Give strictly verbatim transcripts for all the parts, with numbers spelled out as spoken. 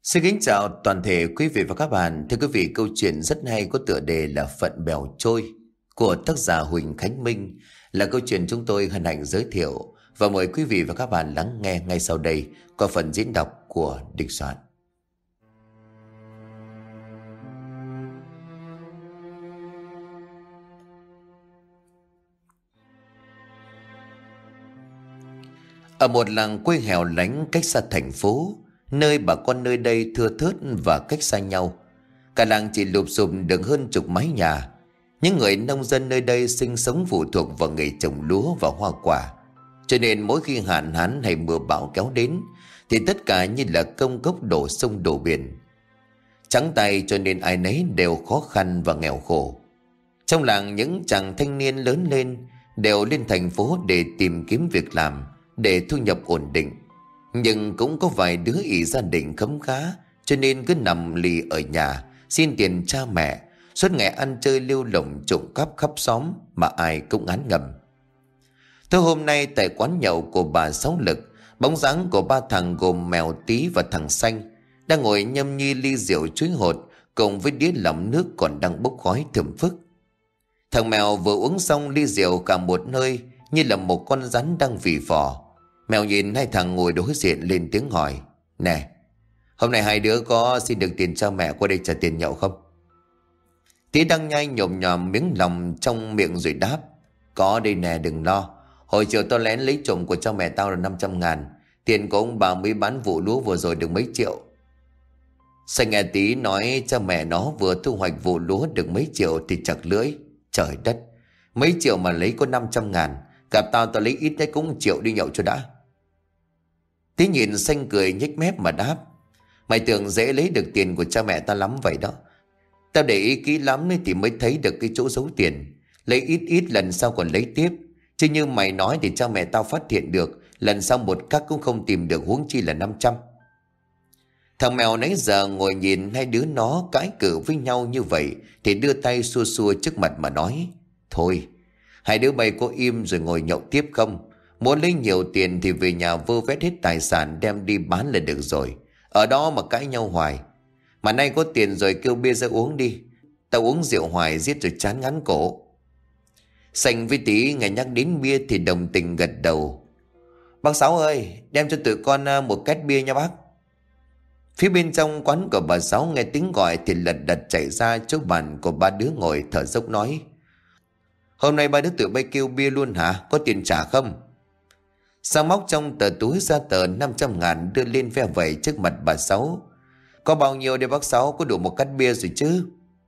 Xin kính chào toàn thể quý vị và các bạn. Thưa quý vị, câu chuyện rất hay có tựa đề là Phận Bèo Trôi của tác giả Huỳnh Khánh Minh là câu chuyện chúng tôi hân hạnh giới thiệu và mời quý vị và các bạn lắng nghe ngay sau đây qua phần diễn đọc của Đình Soạn. Ở một làng quê hẻo lánh cách xa thành phố, nơi bà con nơi đây thưa thớt và cách xa nhau, cả làng chỉ lụp xụp được hơn chục mái nhà. Những người nông dân nơi đây sinh sống phụ thuộc vào nghề trồng lúa và hoa quả, cho nên mỗi khi hạn hán hay mưa bão kéo đến thì tất cả như là công cốc đổ sông đổ biển. Trắng tay cho nên ai nấy đều khó khăn và nghèo khổ. Trong làng, những chàng thanh niên lớn lên đều lên thành phố để tìm kiếm việc làm, để thu nhập ổn định. Nhưng cũng có vài đứa ỷ gia đình khấm khá, cho nên cứ nằm lì ở nhà xin tiền cha mẹ, suốt ngày ăn chơi lêu lổng trộm cắp khắp xóm mà ai cũng ngán ngẩm. Thôi hôm nay tại quán nhậu của bà Sáu Lực, bóng dáng của ba thằng gồm Mèo, Tí và thằng Xanh đang ngồi nhâm nhi ly rượu chuối hột cùng với đĩa lỏng nước còn đang bốc khói thơm phức. Thằng Mèo vừa uống xong ly rượu cả một hơi như là một con rắn đang phì phò. Mèo nhìn hai thằng ngồi đối diện lên tiếng hỏi: "Nè, hôm nay hai đứa có xin được tiền cha mẹ qua đây trả tiền nhậu không?" Tí đang nhai nhồm nhòm miếng lòng trong miệng rồi đáp: "Có đây nè, đừng lo. Hồi chiều tao lén lấy trộm của cha mẹ tao là năm trăm ngàn. Tiền của ông bà mới bán vụ lúa vừa rồi được mấy triệu." Xanh nghe Tí nói cha mẹ nó vừa thu hoạch vụ lúa được mấy triệu thì chặt lưỡi: "Trời đất, mấy triệu mà lấy có năm trăm ngàn. Gặp tao tao lấy ít đấy cũng triệu đi nhậu cho đã." Tí nhìn Xanh cười nhếch mép mà đáp: "Mày tưởng dễ lấy được tiền của cha mẹ tao lắm vậy đó. Tao để ý kỹ lắm nên thì mới thấy được cái chỗ giấu tiền. Lấy ít ít lần sau còn lấy tiếp. Chứ như mày nói thì cha mẹ tao phát hiện được, lần sau một cắc cũng không tìm được, huống chi là năm trăm." Thằng Mèo nãy giờ ngồi nhìn hai đứa nó cãi cự với nhau như vậy thì đưa tay xua xua trước mặt mà nói: "Thôi, hai đứa bay có im rồi ngồi nhậu tiếp không? Muốn lấy nhiều tiền thì về nhà vơ vét hết tài sản đem đi bán là được rồi. Ở đó mà cãi nhau hoài. Mà nay có tiền rồi kêu bia ra uống đi. Tao uống rượu hoài giết rồi chán ngắn cổ." Xanh với Tí nghe nhắc đến bia thì đồng tình gật đầu: "Bác Sáu ơi, đem cho tụi con một két bia nha bác." Phía bên trong quán của bà Sáu nghe tiếng gọi thì lật đật chạy ra chỗ bàn của ba đứa ngồi thở dốc nói: "Hôm nay ba đứa tụi bay kêu bia luôn hả? Có tiền trả không?" Sang móc trong tờ túi ra tờ năm trăm ngàn đưa lên ve vẩy trước mặt bà Sáu: "Có bao nhiêu đây bác Sáu, có đủ một cắt bia rồi chứ?"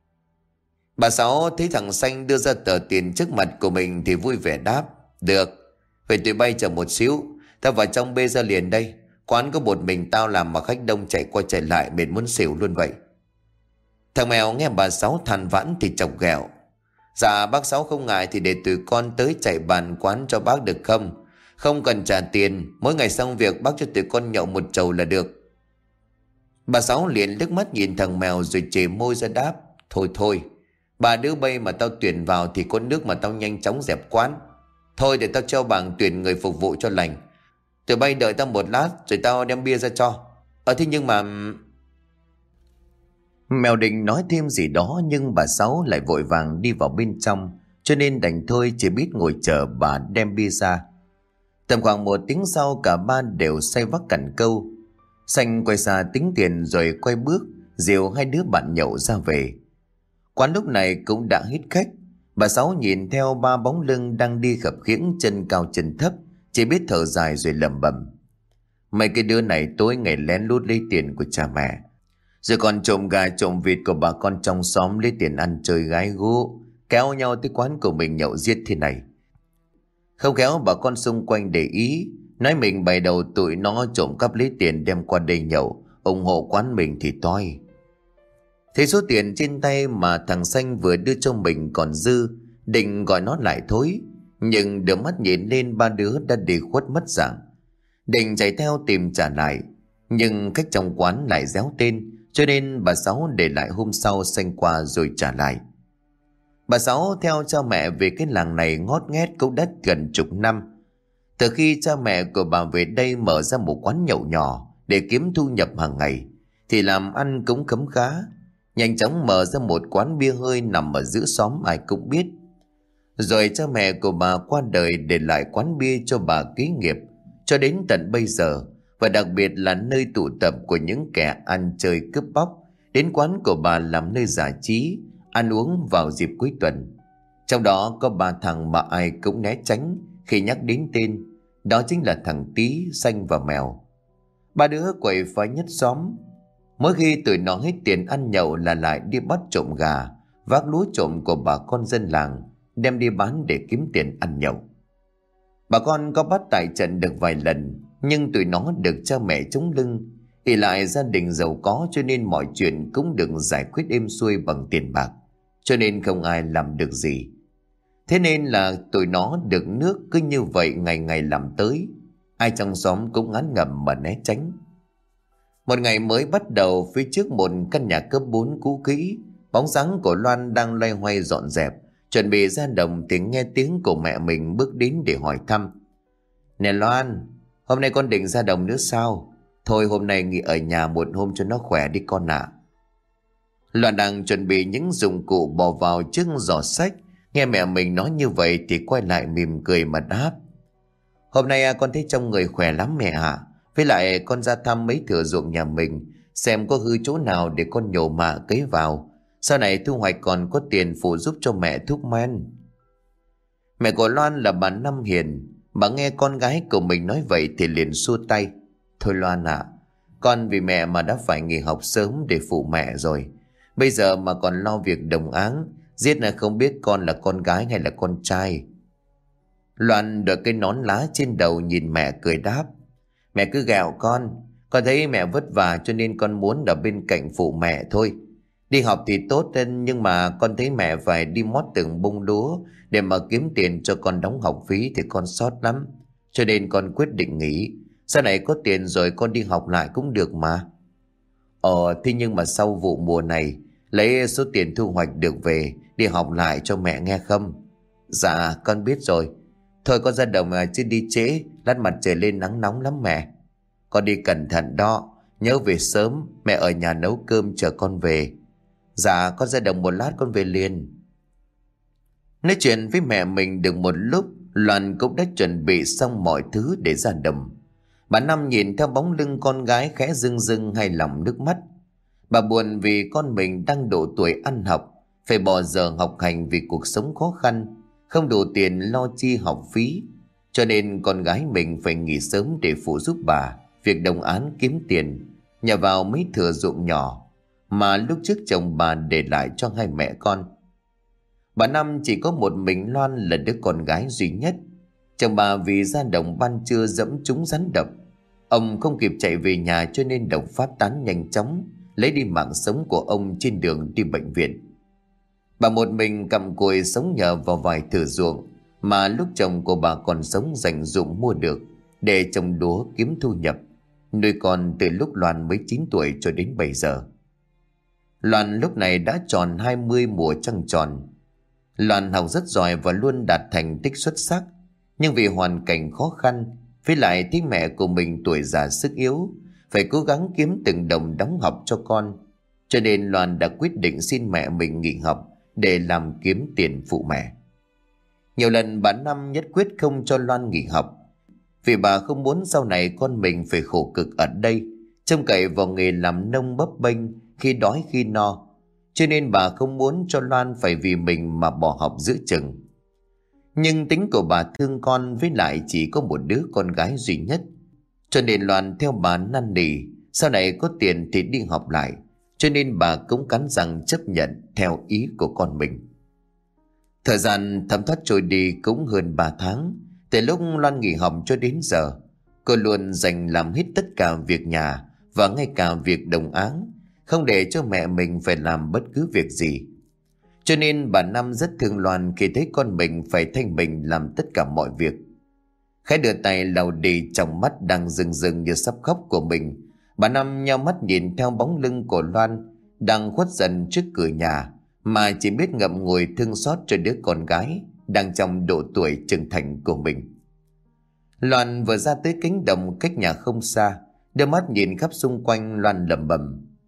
Bà Sáu thấy thằng Xanh đưa ra tờ tiền trước mặt của mình thì vui vẻ đáp: "Được, vậy tụi bay chờ một xíu, tao vào trong bê ra liền đây. Quán có một mình tao làm mà khách đông chạy qua chạy lại mệt muốn xỉu luôn vậy." Thằng Mèo nghe bà Sáu than vãn thì chọc ghẹo: "Dạ bác Sáu không ngại thì để tụi con tới chạy bàn quán cho bác được không? Không cần trả tiền, mỗi ngày xong việc bác cho tụi con nhậu một chầu là được." Bà Sáu liền liếc mắt nhìn thằng Mèo rồi chề môi ra đáp: "Thôi thôi, bà đứa bay mà tao tuyển vào thì có nước mà tao nhanh chóng dẹp quán. Thôi để tao treo bảng tuyển người phục vụ cho lành. Tụi bay đợi tao một lát rồi tao đem bia ra cho. Ờ thế nhưng mà..." Mèo định nói thêm gì đó nhưng bà Sáu lại vội vàng đi vào bên trong, cho nên đành thôi chỉ biết ngồi chờ bà đem bia ra. Tầm khoảng một tiếng sau cả ba đều say vắt cằn câu. Xanh quay xa tính tiền rồi quay bước dìu hai đứa bạn nhậu ra về. Quán lúc này cũng đã hết khách. Bà Sáu nhìn theo ba bóng lưng đang đi khập khiễng chân cao chân thấp, chỉ biết thở dài rồi lẩm bẩm: "Mấy cái đứa này tối ngày lén lút lấy tiền của cha mẹ, rồi còn trộm gà trộm vịt của bà con trong xóm lấy tiền ăn chơi gái gú, kéo nhau tới quán của mình nhậu giết thế này. Không khéo bà con xung quanh để ý, nói mình bày đầu tụi nó trộm cắp lấy tiền đem qua đây nhậu, ủng hộ quán mình thì toi." Thấy số tiền trên tay mà thằng Xanh vừa đưa cho mình còn dư, định gọi nó lại thôi, nhưng đưa mắt nhìn lên ba đứa đã đi khuất mất dạng. Định chạy theo tìm trả lại, nhưng khách trong quán lại réo tên, cho nên bà Sáu để lại hôm sau Xanh qua rồi trả lại. Bà Sáu theo cha mẹ về cái làng này ngót nghét cũng đất gần chục năm. Từ khi cha mẹ của bà về đây mở ra một quán nhậu nhỏ để kiếm thu nhập hàng ngày, thì làm ăn cũng khấm khá. Nhanh chóng mở ra một quán bia hơi nằm ở giữa xóm ai cũng biết. Rồi cha mẹ của bà qua đời để lại quán bia cho bà kế nghiệp cho đến tận bây giờ, và đặc biệt là nơi tụ tập của những kẻ ăn chơi cướp bóc, đến quán của bà làm nơi giải trí, ăn uống vào dịp cuối tuần. Trong đó có ba thằng mà ai cũng né tránh khi nhắc đến tên, đó chính là thằng Tí, Xanh và Mèo. Ba đứa quậy phá nhất xóm. Mỗi khi tụi nó hết tiền ăn nhậu là lại đi bắt trộm gà, vác lúa trộm của bà con dân làng, đem đi bán để kiếm tiền ăn nhậu. Bà con có bắt tại trận được vài lần, nhưng tụi nó được cha mẹ chống lưng, ỷ lại gia đình giàu có cho nên mọi chuyện cũng được giải quyết êm xuôi bằng tiền bạc, cho nên không ai làm được gì. Thế nên là tụi nó được nước cứ như vậy ngày ngày làm tới, ai trong xóm cũng ngán ngẩm mà né tránh. Một ngày mới bắt đầu, phía trước một căn nhà cấp bốn cũ kỹ, bóng dáng của Loan đang loay hoay dọn dẹp, chuẩn bị ra đồng thì nghe tiếng của mẹ mình bước đến để hỏi thăm. Nè Loan, hôm nay con định ra đồng nữa sao? Thôi hôm nay nghỉ ở nhà một hôm cho nó khỏe đi con ạ. À. Loan đang chuẩn bị những dụng cụ bỏ vào chiếc giỏ sách, nghe mẹ mình nói như vậy thì quay lại mỉm cười mà đáp. Hôm nay con thấy trong người khỏe lắm mẹ ạ. À. Với lại con ra thăm mấy thửa ruộng nhà mình, xem có hư chỗ nào để con nhổ mạ cấy vào. Sau này thu hoạch còn có tiền phụ giúp cho mẹ thuốc men. Mẹ của Loan là bà Năm Hiền. Bà nghe con gái của mình nói vậy thì liền xua tay. Thôi Loan ạ, à, con vì mẹ mà đã phải nghỉ học sớm để phụ mẹ rồi. Bây giờ mà còn lo việc đồng áng, giết là không biết con là con gái hay là con trai. Loan đội cái nón lá trên đầu nhìn mẹ cười đáp. Mẹ cứ gẹo con, con thấy mẹ vất vả cho nên con muốn ở bên cạnh phụ mẹ thôi. Đi học thì tốt hơn, nhưng mà con thấy mẹ phải đi mót từng bông lúa để mà kiếm tiền cho con đóng học phí thì con sót lắm. Cho nên con quyết định nghỉ. Sau này có tiền rồi con đi học lại cũng được mà. Ờ thế nhưng mà sau vụ mùa này lấy số tiền thu hoạch được về đi học lại cho mẹ nghe không? Dạ con biết rồi. Thôi con ra đồng mà chứ đi trễ, lát mặt trời lên nắng nóng lắm mẹ. Con đi cẩn thận đó, nhớ về sớm, mẹ ở nhà nấu cơm chờ con về. Dạ con ra đồng một lát con về liền. Nói chuyện với mẹ mình được một lúc, Loan cũng đã chuẩn bị xong mọi thứ để ra đồng. Bà Năm nhìn theo bóng lưng con gái khẽ rưng rưng hai lòng nước mắt. Bà buồn vì con mình đang độ tuổi ăn học, phải bỏ giờ học hành vì cuộc sống khó khăn, không đủ tiền lo chi học phí, cho nên con gái mình phải nghỉ sớm để phụ giúp bà việc đồng áng kiếm tiền, nhờ vào mấy thửa ruộng nhỏ mà lúc trước chồng bà để lại cho hai mẹ con. Bà Năm chỉ có một mình Loan là đứa con gái duy nhất. Chồng bà vì ra đồng ban trưa dẫm trúng rắn độc, ông không kịp chạy về nhà cho nên độc phát tán nhanh chóng, lấy đi mạng sống của ông trên đường đi bệnh viện. Bà một mình cặm cụi sống nhờ vào vài thửa ruộng mà lúc chồng của bà còn sống dành dụm mua được để trồng lúa kiếm thu nhập, nuôi con từ lúc Loan mới chín tuổi cho đến bây giờ. Loan lúc này đã tròn hai mươi mùa trăng tròn. Loan học rất giỏi và luôn đạt thành tích xuất sắc, nhưng vì hoàn cảnh khó khăn, với lại thấy mẹ của mình tuổi già sức yếu, phải cố gắng kiếm từng đồng đóng học cho con, cho nên Loan đã quyết định xin mẹ mình nghỉ học để làm kiếm tiền phụ mẹ. Nhiều lần bà Năm nhất quyết không cho Loan nghỉ học, vì bà không muốn sau này con mình phải khổ cực ở đây, trông cậy vào nghề làm nông bấp bênh, khi đói khi no, cho nên bà không muốn cho Loan phải vì mình mà bỏ học giữa chừng. Nhưng tính của bà thương con, với lại chỉ có một đứa con gái duy nhất, cho nên Loan theo bà năn nỉ sau này có tiền thì đi học lại, cho nên bà cũng cắn răng chấp nhận theo ý của con mình. Thời gian thấm thoát trôi đi cũng hơn ba tháng. Từ lúc Loan nghỉ học cho đến giờ, cô luôn dành làm hết tất cả việc nhà và ngay cả việc đồng áng, không để cho mẹ mình phải làm bất cứ việc gì. Cho nên bà Năm rất thương Loan khi thấy con mình phải thay mình làm tất cả mọi việc. Khẽ đưa tay lau đi trong mắt đang rưng rưng như sắp khóc của mình, bà Năm nheo mắt nhìn theo bóng lưng của Loan đang khuất dần trước cửa nhà, mà chỉ biết ngậm ngùi thương xót cho đứa con gái đang trong độ tuổi trưởng thành của mình. Loan vừa ra tới cánh đồng cách nhà không xa, đưa mắt nhìn khắp xung quanh, Loan lẩm bẩm: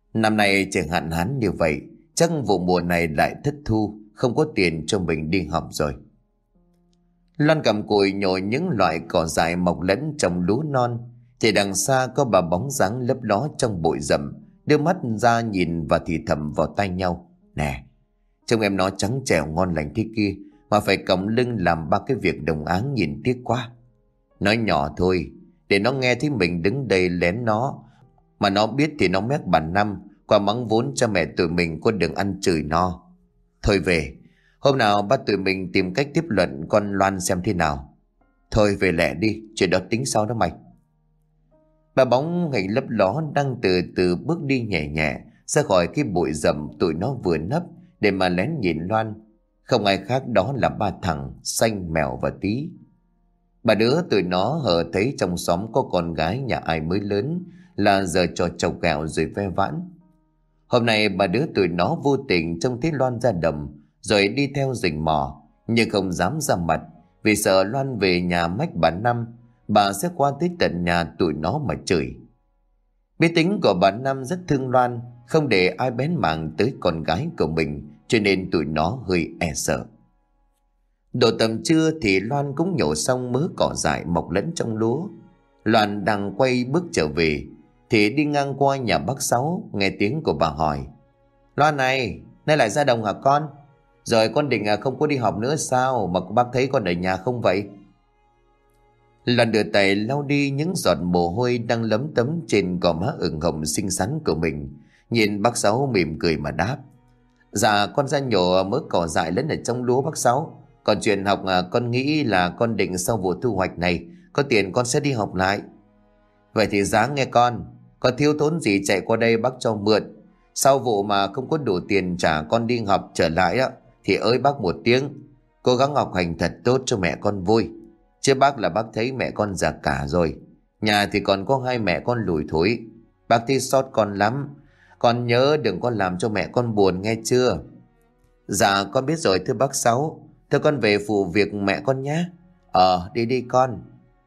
Năm nay trời hạn hán như vậy, chắc vụ mùa này lại thất thu, không có tiền cho mình đi học rồi. Loan cầm cùi nhồi những loại cỏ dại mọc lẫn trong lúa non, thì đằng xa có bà bóng dáng lấp ló trong bụi rậm, đưa mắt ra nhìn và thì thầm vào tai nhau. Nè, trông em nó trắng trẻo ngon lành thế kia, mà phải còng lưng làm ba cái việc đồng áng nhìn tiếc quá. Nói nhỏ thôi, để nó nghe thấy mình đứng đây lén nó, mà nó biết thì nó mét bà Năm, qua mắng vốn cho mẹ tụi mình có đừng ăn chửi nó. Thôi về, hôm nào bắt tụi mình tìm cách tiếp luận con Loan xem thế nào. Thôi về lẹ đi, chuyện đó tính sau đó mày. Bà bóng hình lấp ló đang từ từ bước đi nhẹ nhẹ ra khỏi cái bụi rậm tụi nó vừa nấp để mà lén nhìn Loan. Không ai khác đó là ba thằng Xanh, Mèo và Tí. Bà đứa tụi nó hờ thấy trong xóm có con gái nhà ai mới lớn là giờ trò chọc ghẹo rồi ve vãn. Hôm nay bà đứa tụi nó vô tình trông thấy Loan ra đầm rồi đi theo rình mò, nhưng không dám ra mặt vì sợ Loan về nhà mách bà Năm, bà sẽ qua tới tận nhà tụi nó mà chửi. Biết tính của bà Năm rất thương Loan, không để ai bén mảng tới con gái của mình, cho nên tụi nó hơi e sợ. Độ tầm trưa thì Loan cũng nhổ xong mớ cỏ dại mọc lẫn trong lúa. Loan đang quay bước trở về thì đi ngang qua nhà bác Sáu, nghe tiếng của bà hỏi: Loan này, nay lại ra đồng hả con? Rồi con định không có đi học nữa sao mà bác thấy con ở nhà không vậy? Loan đưa tay lau đi những giọt mồ hôi đang lấm tấm trên gò má ửng hồng xinh xắn của mình, nhìn bác Sáu mỉm cười mà đáp: Dạ con ra nhổ mớ cỏ dại lẫn ở trong lúa bác Sáu. Còn chuyện học con nghĩ là con định sau vụ thu hoạch này có tiền con sẽ đi học lại. Vậy thì dáng nghe con, có thiếu thốn gì chạy qua đây bác cho mượn. Sau vụ mà không có đủ tiền trả con đi học trở lại á, thì ới bác một tiếng. Cố gắng học hành thật tốt cho mẹ con vui. Chứ bác là bác thấy mẹ con già cả rồi. Nhà thì còn có hai mẹ con lủi thủi. Bác thấy xót con lắm. Con nhớ đừng có làm cho mẹ con buồn nghe chưa? Dạ con biết rồi thưa bác Sáu. Thưa con về phụ việc mẹ con nhé. Ờ đi đi con.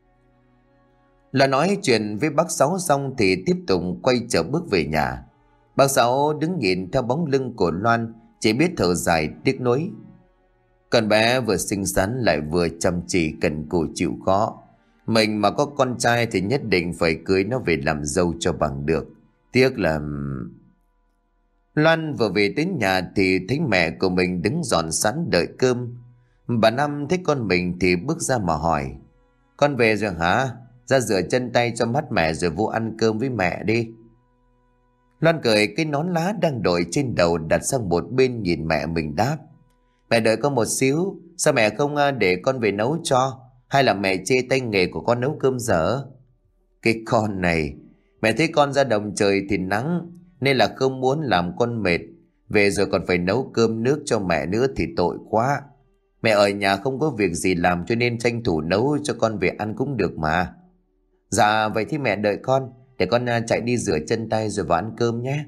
Là nói chuyện với bác Sáu xong thì tiếp tục quay trở bước về nhà. Bác Sáu đứng nhìn theo bóng lưng của Loan, chỉ biết thở dài tiếc nuối. Con bé vừa xinh xắn lại vừa chăm chỉ cần cù chịu khó. Mình mà có con trai thì nhất định phải cưới nó về làm dâu cho bằng được. Tiếc là... Loan vừa về đến nhà thì thấy mẹ của mình đứng dọn sẵn đợi cơm. Bà Năm thấy con mình thì bước ra mà hỏi: Con về rồi hả? Ra rửa chân tay cho mát mẻ rồi vô ăn cơm với mẹ đi. Loan cười cái nón lá đang đội trên đầu đặt sang một bên nhìn mẹ mình đáp: Mẹ đợi con một xíu. Sao mẹ không để con về nấu cho? Hay là mẹ chê tay nghề của con nấu cơm dở? Cái con này, mẹ thấy con ra đồng trời thì nắng, nên là không muốn làm con mệt. Về rồi còn phải nấu cơm nước cho mẹ nữa thì tội quá. Mẹ ở nhà không có việc gì làm cho nên tranh thủ nấu cho con về ăn cũng được mà. Dạ vậy thì mẹ đợi con, để con chạy đi rửa chân tay rồi vào ăn cơm nhé.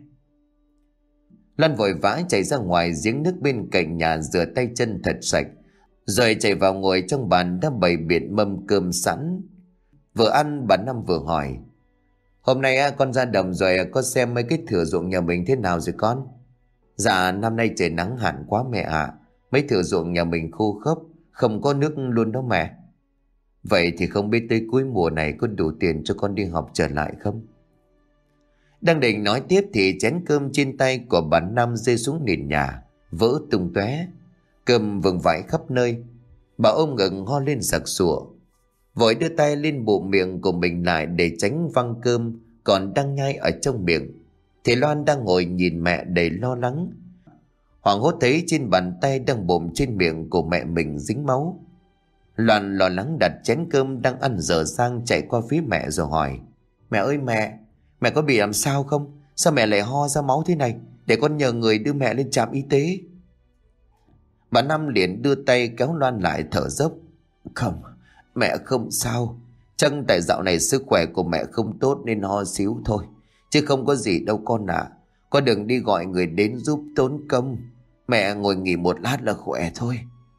Loan vội vã chạy ra ngoài giếng nước bên cạnh nhà rửa tay chân thật sạch, rồi chạy vào ngồi trong bàn đã bày biện mâm cơm sẵn. Vừa ăn bà Năm vừa hỏi: Hôm nay con ra đồng rồi có xem mấy cái thửa ruộng nhà mình thế nào rồi con? Dạ năm nay trời nắng hạn quá mẹ ạ. À. Mấy thửa ruộng nhà mình khô khốc, không có nước luôn đó mẹ. Vậy thì không biết tới cuối mùa này có đủ tiền cho con đi học trở lại không? Đang định nói tiếp thì chén cơm trên tay của bà Năm rơi xuống nền nhà, vỡ tung tóe. Cơm vương vãi khắp nơi. Bà ôm ngực ho lên sặc sụa, vội đưa tay lên bụng miệng của mình lại để tránh văng cơm còn đang nhai ở trong miệng. Thì Loan đang ngồi nhìn mẹ đầy lo lắng, hoảng hốt thấy trên bàn tay đang bụng trên miệng của mẹ mình dính máu. Loan lo lắng đặt chén cơm đang ăn dở sang chạy qua phía mẹ rồi hỏi: Mẹ ơi mẹ, mẹ có bị làm sao không? Sao mẹ lại ho ra máu thế này? Để con nhờ người đưa mẹ lên trạm y tế. Bà Năm liền đưa tay kéo Loan lại thở dốc: Không, mẹ không sao. Chắc tại dạo này sức khỏe của mẹ không tốt nên ho xíu thôi, chứ không có gì đâu con ạ. À. Con đừng đi gọi người đến giúp tốn công. Mẹ ngồi nghỉ một lát là khỏe thôi.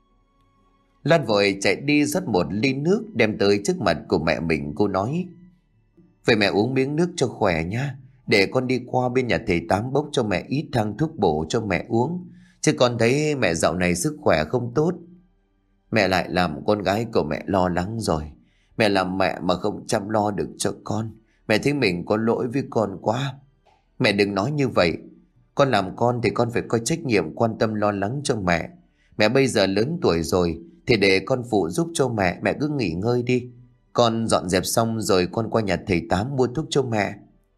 Loan vội chạy đi rót một ly nước đem tới trước mặt của mẹ mình. Cô nói: Vậy mẹ uống miếng nước cho khỏe nhá. Để con đi qua bên nhà thầy Tám bốc cho mẹ ít thang thuốc bổ cho mẹ uống, chứ con thấy mẹ dạo này sức khỏe không tốt. Mẹ lại làm con gái của mẹ lo lắng rồi. Mẹ làm mẹ mà không chăm lo được cho con. Mẹ thấy mình có lỗi với con quá. Mẹ đừng nói như vậy. Con làm con thì con phải có trách nhiệm quan tâm lo lắng cho mẹ. Mẹ bây giờ lớn tuổi rồi thì để con phụ giúp cho mẹ. Mẹ cứ nghỉ ngơi đi. Con dọn dẹp xong rồi con qua nhà thầy Tám mua thuốc cho mẹ.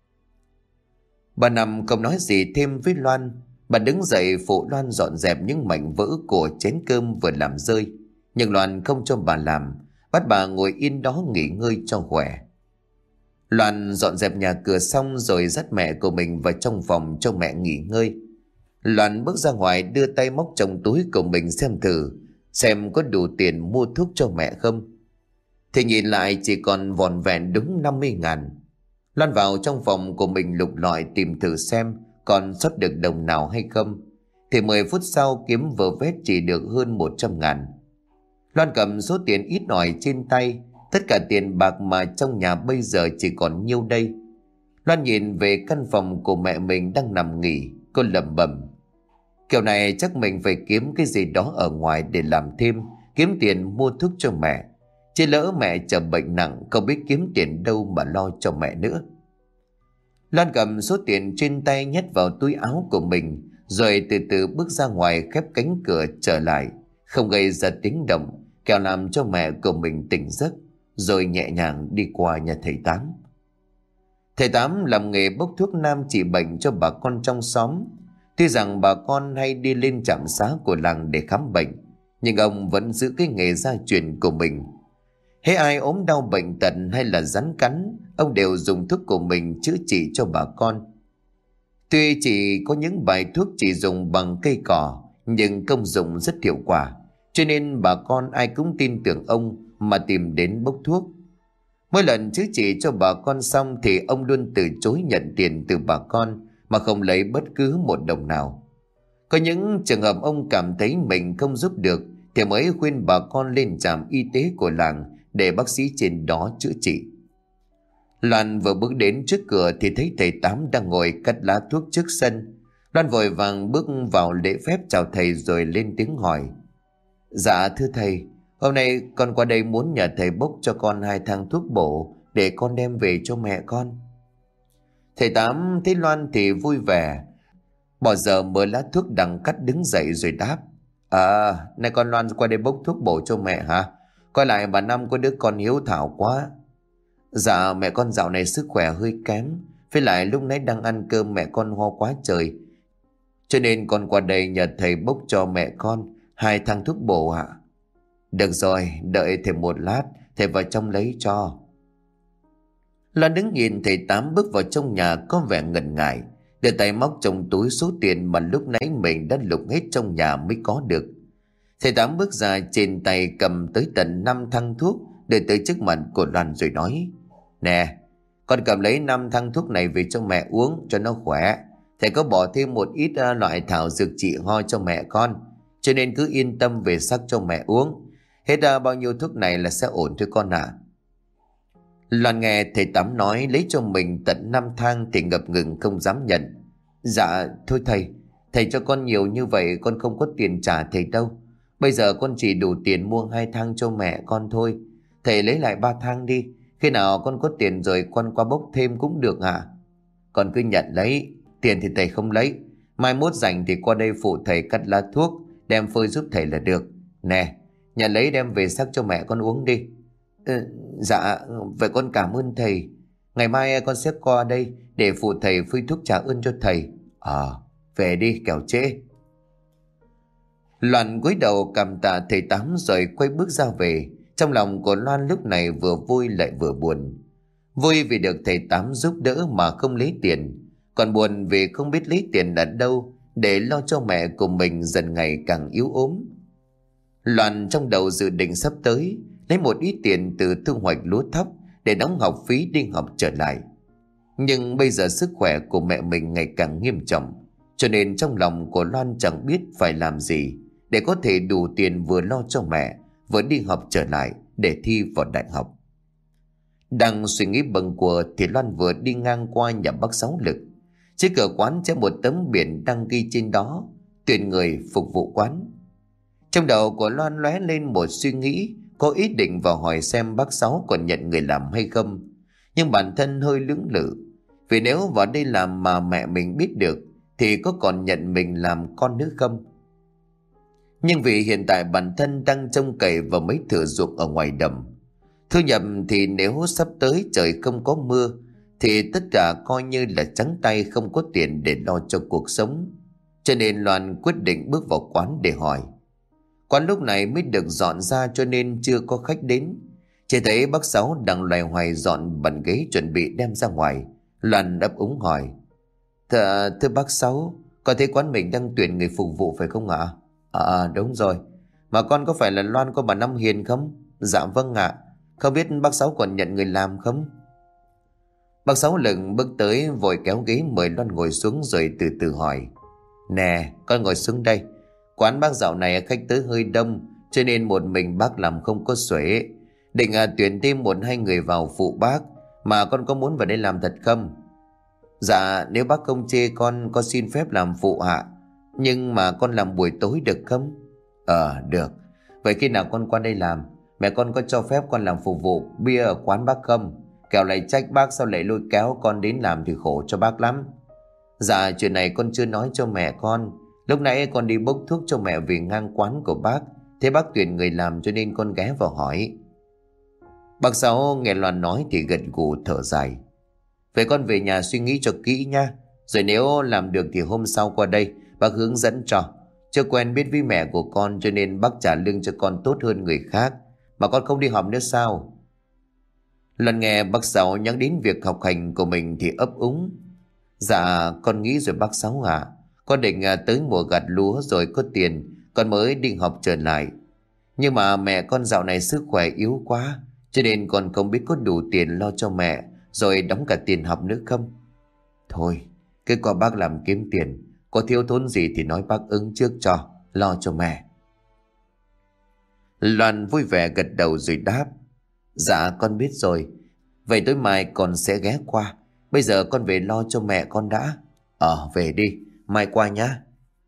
Bà Năm không nói gì thêm với Loan. Bà đứng dậy phụ Loan dọn dẹp những mảnh vỡ của chén cơm vừa làm rơi. Nhưng Loan không cho bà làm, bắt bà ngồi yên đó nghỉ ngơi cho khỏe. Loan dọn dẹp nhà cửa xong rồi dắt mẹ của mình vào trong phòng cho mẹ nghỉ ngơi. Loan bước ra ngoài đưa tay móc trong túi của mình xem thử, xem có đủ tiền mua thuốc cho mẹ không. Thì nhìn lại chỉ còn vỏn vẹn đúng năm mươi ngàn. Loan vào trong phòng của mình lục lọi tìm thử xem còn sót được đồng nào hay không. Thì mười phút sau kiếm vơ vét chỉ được hơn một trăm ngàn. Loan cầm số tiền ít ỏi trên tay. Tất cả tiền bạc mà trong nhà bây giờ chỉ còn nhiêu đây. Loan nhìn về căn phòng của mẹ mình đang nằm nghỉ. Cô lẩm bẩm, kiểu này chắc mình phải kiếm cái gì đó ở ngoài để làm thêm, kiếm tiền mua thuốc cho mẹ. Chứ lỡ mẹ trở bệnh nặng không biết kiếm tiền đâu mà lo cho mẹ nữa. Loan cầm số tiền trên tay nhét vào túi áo của mình, rồi từ từ bước ra ngoài khép cánh cửa trở lại, không gây ra tiếng động, kẻo làm cho mẹ của mình tỉnh giấc, rồi nhẹ nhàng đi qua nhà thầy Tám. Thầy Tám làm nghề bốc thuốc nam trị bệnh cho bà con trong xóm. Tuy rằng bà con hay đi lên trạm xá của làng để khám bệnh, nhưng ông vẫn giữ cái nghề gia truyền của mình. Hễ ai ốm đau bệnh tật hay là rắn cắn, ông đều dùng thuốc của mình chữa trị cho bà con. Tuy chỉ có những bài thuốc chỉ dùng bằng cây cỏ, nhưng công dụng rất hiệu quả, cho nên bà con ai cũng tin tưởng ông mà tìm đến bốc thuốc. Mỗi lần chữa trị cho bà con xong thì ông luôn từ chối nhận tiền từ bà con mà không lấy bất cứ một đồng nào. Có những trường hợp ông cảm thấy mình không giúp được thì mới khuyên bà con lên trạm y tế của làng để bác sĩ trên đó chữa trị. Loan vừa bước đến trước cửa thì thấy thầy Tám đang ngồi cắt lá thuốc trước sân. Loan vội vàng bước vào lễ phép chào thầy rồi lên tiếng hỏi, dạ thưa thầy, hôm nay con qua đây muốn nhờ thầy bốc cho con hai thang thuốc bổ để con đem về cho mẹ con. Thầy Tám thấy Loan thì vui vẻ, bỏ giờ mở lá thuốc đằng cắt đứng dậy rồi đáp, à, này con Loan qua đây bốc thuốc bổ cho mẹ hả? Coi lại bà Năm có đứa con hiếu thảo quá. Dạ mẹ con dạo này sức khỏe hơi kém, với lại lúc nãy đang ăn cơm mẹ con ho quá trời, cho nên con qua đây nhờ thầy bốc cho mẹ con hai thang thuốc bổ ạ. Được rồi, đợi thầy một lát, thầy vào trong lấy cho. Loan đứng nhìn thầy Tám bước vào trong nhà có vẻ ngần ngại, đưa tay móc trong túi số tiền mà lúc nãy mình đã lục hết trong nhà mới có được. Thầy Tám bước ra, trên tay cầm tới tận năm thang thuốc, đưa tới trước mặt của Loan rồi nói, nè, con cầm lấy năm thang thuốc này về cho mẹ uống cho nó khỏe. Thầy có bỏ thêm một ít uh, loại thảo dược trị ho cho mẹ con, cho nên cứ yên tâm về sắc cho mẹ uống. Hết uh, bao nhiêu thuốc này là sẽ ổn thôi con ạ. À. Loan nghe thầy Tám nói lấy cho mình tận năm thang thì ngập ngừng không dám nhận. Dạ thôi thầy, thầy cho con nhiều như vậy con không có tiền trả thầy đâu. Bây giờ con chỉ đủ tiền mua hai thang cho mẹ con thôi. Thầy lấy lại ba thang đi, khi nào con có tiền rồi con qua bốc thêm cũng được hả? Con cứ nhận lấy, tiền thì thầy không lấy. Mai mốt rảnh thì qua đây phụ thầy cắt lá thuốc, đem phơi giúp thầy là được. Nè, nhận lấy đem về sắc cho mẹ con uống đi. Ừ, dạ, vậy con cảm ơn thầy. Ngày mai con sẽ qua đây để phụ thầy phơi thuốc trả ơn cho thầy. Ờ, à, về đi kẻo trễ. Loan cúi đầu cảm tạ thầy Tám rồi quay bước ra về. Trong lòng của Loan lúc này vừa vui lại vừa buồn. Vui vì được thầy Tám giúp đỡ mà không lấy tiền, còn buồn vì không biết lấy tiền ở đâu để lo cho mẹ của mình dần ngày càng yếu ốm. Loan trong đầu dự định sắp tới lấy một ít tiền từ thu hoạch lúa thóc để đóng học phí đi học trở lại. Nhưng bây giờ sức khỏe của mẹ mình ngày càng nghiêm trọng, cho nên trong lòng của Loan chẳng biết phải làm gì để có thể đủ tiền vừa lo cho mẹ, vừa đi học trở lại để thi vào đại học. Đang suy nghĩ bâng quơ thì Loan vừa đi ngang qua nhà bác Sáu Lực. Trước cửa quán treo một tấm biển đăng ghi trên đó: tuyển người phục vụ quán. Trong đầu của Loan lóe lên một suy nghĩ, có ý định vào hỏi xem bác Sáu còn nhận người làm hay không. Nhưng bản thân hơi lưỡng lự, vì nếu vào đây làm mà mẹ mình biết được thì có còn nhận mình làm con nữa không. Nhưng vì hiện tại bản thân đang trông cậy vào mấy thửa ruộng ở ngoài đầm, thu nhập thì nếu sắp tới trời không có mưa thì tất cả coi như là trắng tay, không có tiền để lo cho cuộc sống. Cho nên Loan quyết định bước vào quán để hỏi. Quán lúc này mới được dọn ra cho nên chưa có khách đến. Chỉ thấy bác Sáu đang loay hoay dọn bàn ghế chuẩn bị đem ra ngoài. Loan đáp úng hỏi: Thưa, thưa bác Sáu, con thấy quán mình đang tuyển người phục vụ phải không ạ? À đúng rồi. Mà con có phải là Loan của bà Năm Hiền không? Dạ vâng ạ. Không biết bác Sáu còn nhận người làm không? Bác Sáu Lừng bước tới vội kéo ghế mời Loan ngồi xuống rồi từ từ hỏi: Nè, con ngồi xuống đây. Quán bác dạo này khách tới hơi đông, cho nên một mình bác làm không có xuể. Định à, tuyển thêm một hai người vào phụ bác. Mà con có muốn vào đây làm thật không? Dạ nếu bác không chê con con xin phép làm phụ hạ. Nhưng mà con làm buổi tối được không? Ờ được. Vậy khi nào con qua đây làm? Mẹ con có cho phép con làm phục vụ bia ở quán bác không? Kẻo lại trách bác sao lại lôi kéo con đến làm thì khổ cho bác lắm. Dạ chuyện này con chưa nói cho mẹ con. Lúc nãy con đi bốc thuốc cho mẹ về ngang quán của bác, thế bác tuyển người làm cho nên con ghé vào hỏi. Bác Sáu nghe Loan nói thì gật gù thở dài: Vậy con về nhà suy nghĩ cho kỹ nha. Rồi nếu làm được thì hôm sau qua đây bác hướng dẫn cho. Chưa quen biết với mẹ của con cho nên bác trả lương cho con tốt hơn người khác. Mà con không đi học nữa sao? Lần nghe bác Sáu nhắc đến việc học hành của mình thì ấp úng: Dạ con nghĩ rồi bác Sáu ạ. À. Con định à, tới mùa gặt lúa rồi có tiền con mới đi học trở lại. Nhưng mà mẹ con dạo này sức khỏe yếu quá, cho nên con không biết có đủ tiền lo cho mẹ rồi đóng cả tiền học nữa không. Thôi cứ qua bác làm kiếm tiền, có thiếu thốn gì thì nói bác ứng trước cho, lo cho mẹ. Loan vui vẻ gật đầu rồi đáp: Dạ con biết rồi. Vậy tối mai con sẽ ghé qua. Bây giờ con về lo cho mẹ con đã. Ờ về đi, mai qua nhá.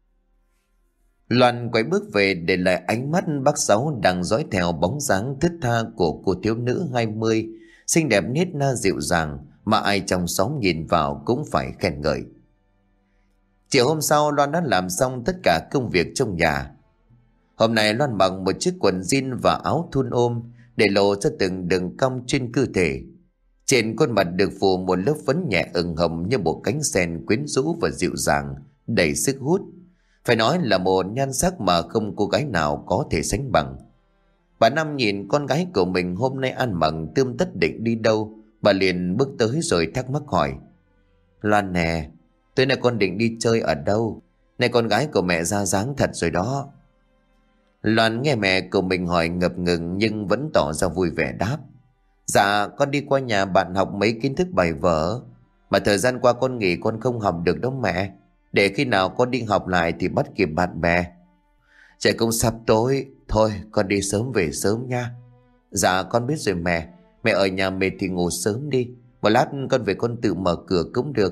Loan quay bước về để lại ánh mắt bác Sáu đang dõi theo bóng dáng thướt tha của cô thiếu nữ hai mươi, xinh đẹp nết na dịu dàng mà ai trong xóm nhìn vào cũng phải khen ngợi. Chiều hôm sau Loan đã làm xong tất cả công việc trong nhà. Hôm nay Loan mặc một chiếc quần jean và áo thun ôm để lộ ra từng đường cong trên cơ thể. Trên khuôn mặt được phủ một lớp phấn nhẹ ửng hồng như một cánh sen quyến rũ và dịu dàng, đầy sức hút. Phải nói là một nhan sắc mà không cô gái nào có thể sánh bằng. Bà Năm nhìn con gái của mình hôm nay ăn mặc tươm tất định đi đâu, bà liền bước tới rồi thắc mắc hỏi: Loan nè, tối nay con định đi chơi ở đâu? Này con gái của mẹ ra dáng thật rồi đó. Loan nghe mẹ của mình hỏi ngập ngừng nhưng vẫn tỏ ra vui vẻ đáp: Dạ con đi qua nhà bạn học mấy kiến thức bài vở. Mà thời gian qua con nghĩ con không học được đâu mẹ. Để khi nào con đi học lại thì bắt kịp bạn bè. Trời cũng sắp tối, thôi con đi sớm về sớm nha. Dạ con biết rồi mẹ. Mẹ ở nhà mệt thì ngủ sớm đi. Một lát con về con tự mở cửa cũng được.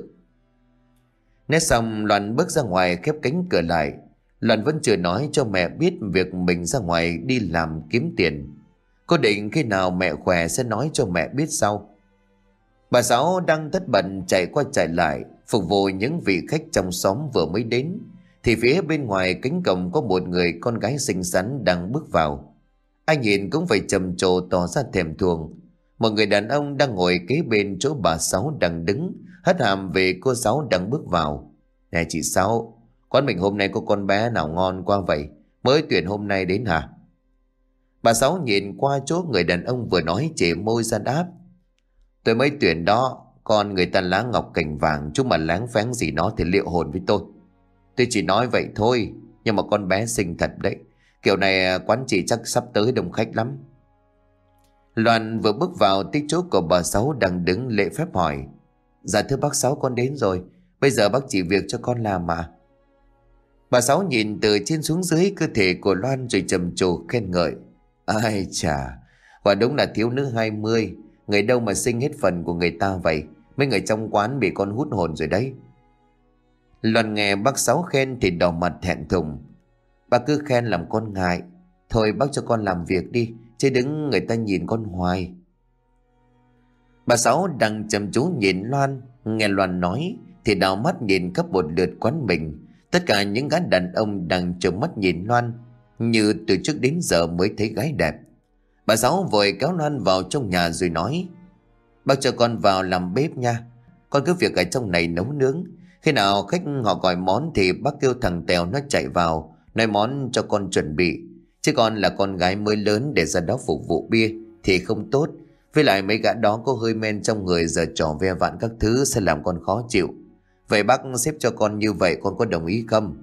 Nói xong Loan bước ra ngoài khép cánh cửa lại. Loan vẫn chưa nói cho mẹ biết việc mình ra ngoài đi làm kiếm tiền. Cô định khi nào mẹ khỏe sẽ nói cho mẹ biết sau. Bà Sáu đang tất bật chạy qua chạy lại phục vụ những vị khách trong xóm vừa mới đến, thì phía bên ngoài cánh cổng có một người con gái xinh xắn đang bước vào. Ai nhìn cũng phải trầm trồ tỏ ra thèm thuồng. Một người đàn ông đang ngồi kế bên chỗ bà Sáu đang đứng, hất hàm về cô Sáu đang bước vào. Này chị Sáu, quán mình hôm nay có con bé nào ngon quá vậy? Mới tuyển hôm nay đến hả? Bà Sáu nhìn qua chỗ người đàn ông vừa nói chề môi ra đáp: Tôi mới tuyển đó. Con người ta lá ngọc cành vàng, chúng mà láng pháng gì nó thì liệu hồn với tôi. Tôi chỉ nói vậy thôi, nhưng mà con bé xinh thật đấy. Kiểu này quán chị chắc sắp tới đông khách lắm. Loan vừa bước vào tới chỗ của bà Sáu đang đứng lễ phép hỏi: Dạ thưa bác Sáu, con đến rồi. Bây giờ bác chỉ việc cho con làm mà. Bà Sáu nhìn từ trên xuống dưới cơ thể của Loan rồi trầm trồ khen ngợi: Ai chà, quả đúng là thiếu nữ hai mươi. Người đâu mà sinh hết phần của người ta vậy? Mấy người trong quán bị con hút hồn rồi đấy. Loan nghe bác Sáu khen thì đỏ mặt thẹn thùng. Bác cứ khen làm con ngại. Thôi bác cho con làm việc đi, chứ đứng người ta nhìn con hoài. Bà Sáu đang chăm chú nhìn Loan. Nghe Loan nói thì đảo mắt nhìn khắp một lượt quán mình. Tất cả những gã đàn ông đang trợn mắt nhìn Loan, như từ trước đến giờ mới thấy gái đẹp. Bà Sáu vội kéo Loan vào trong nhà rồi nói: Bác cho con vào làm bếp nha. Con cứ việc ở trong này nấu nướng. Khi nào khách họ gọi món thì bác kêu thằng Tèo nó chạy vào nói món cho con chuẩn bị. Chứ con là con gái mới lớn để ra đó phục vụ bia thì không tốt. Với lại mấy gã đó có hơi men trong người, giờ trò ve vãn các thứ sẽ làm con khó chịu. Vậy bác xếp cho con như vậy con có đồng ý không?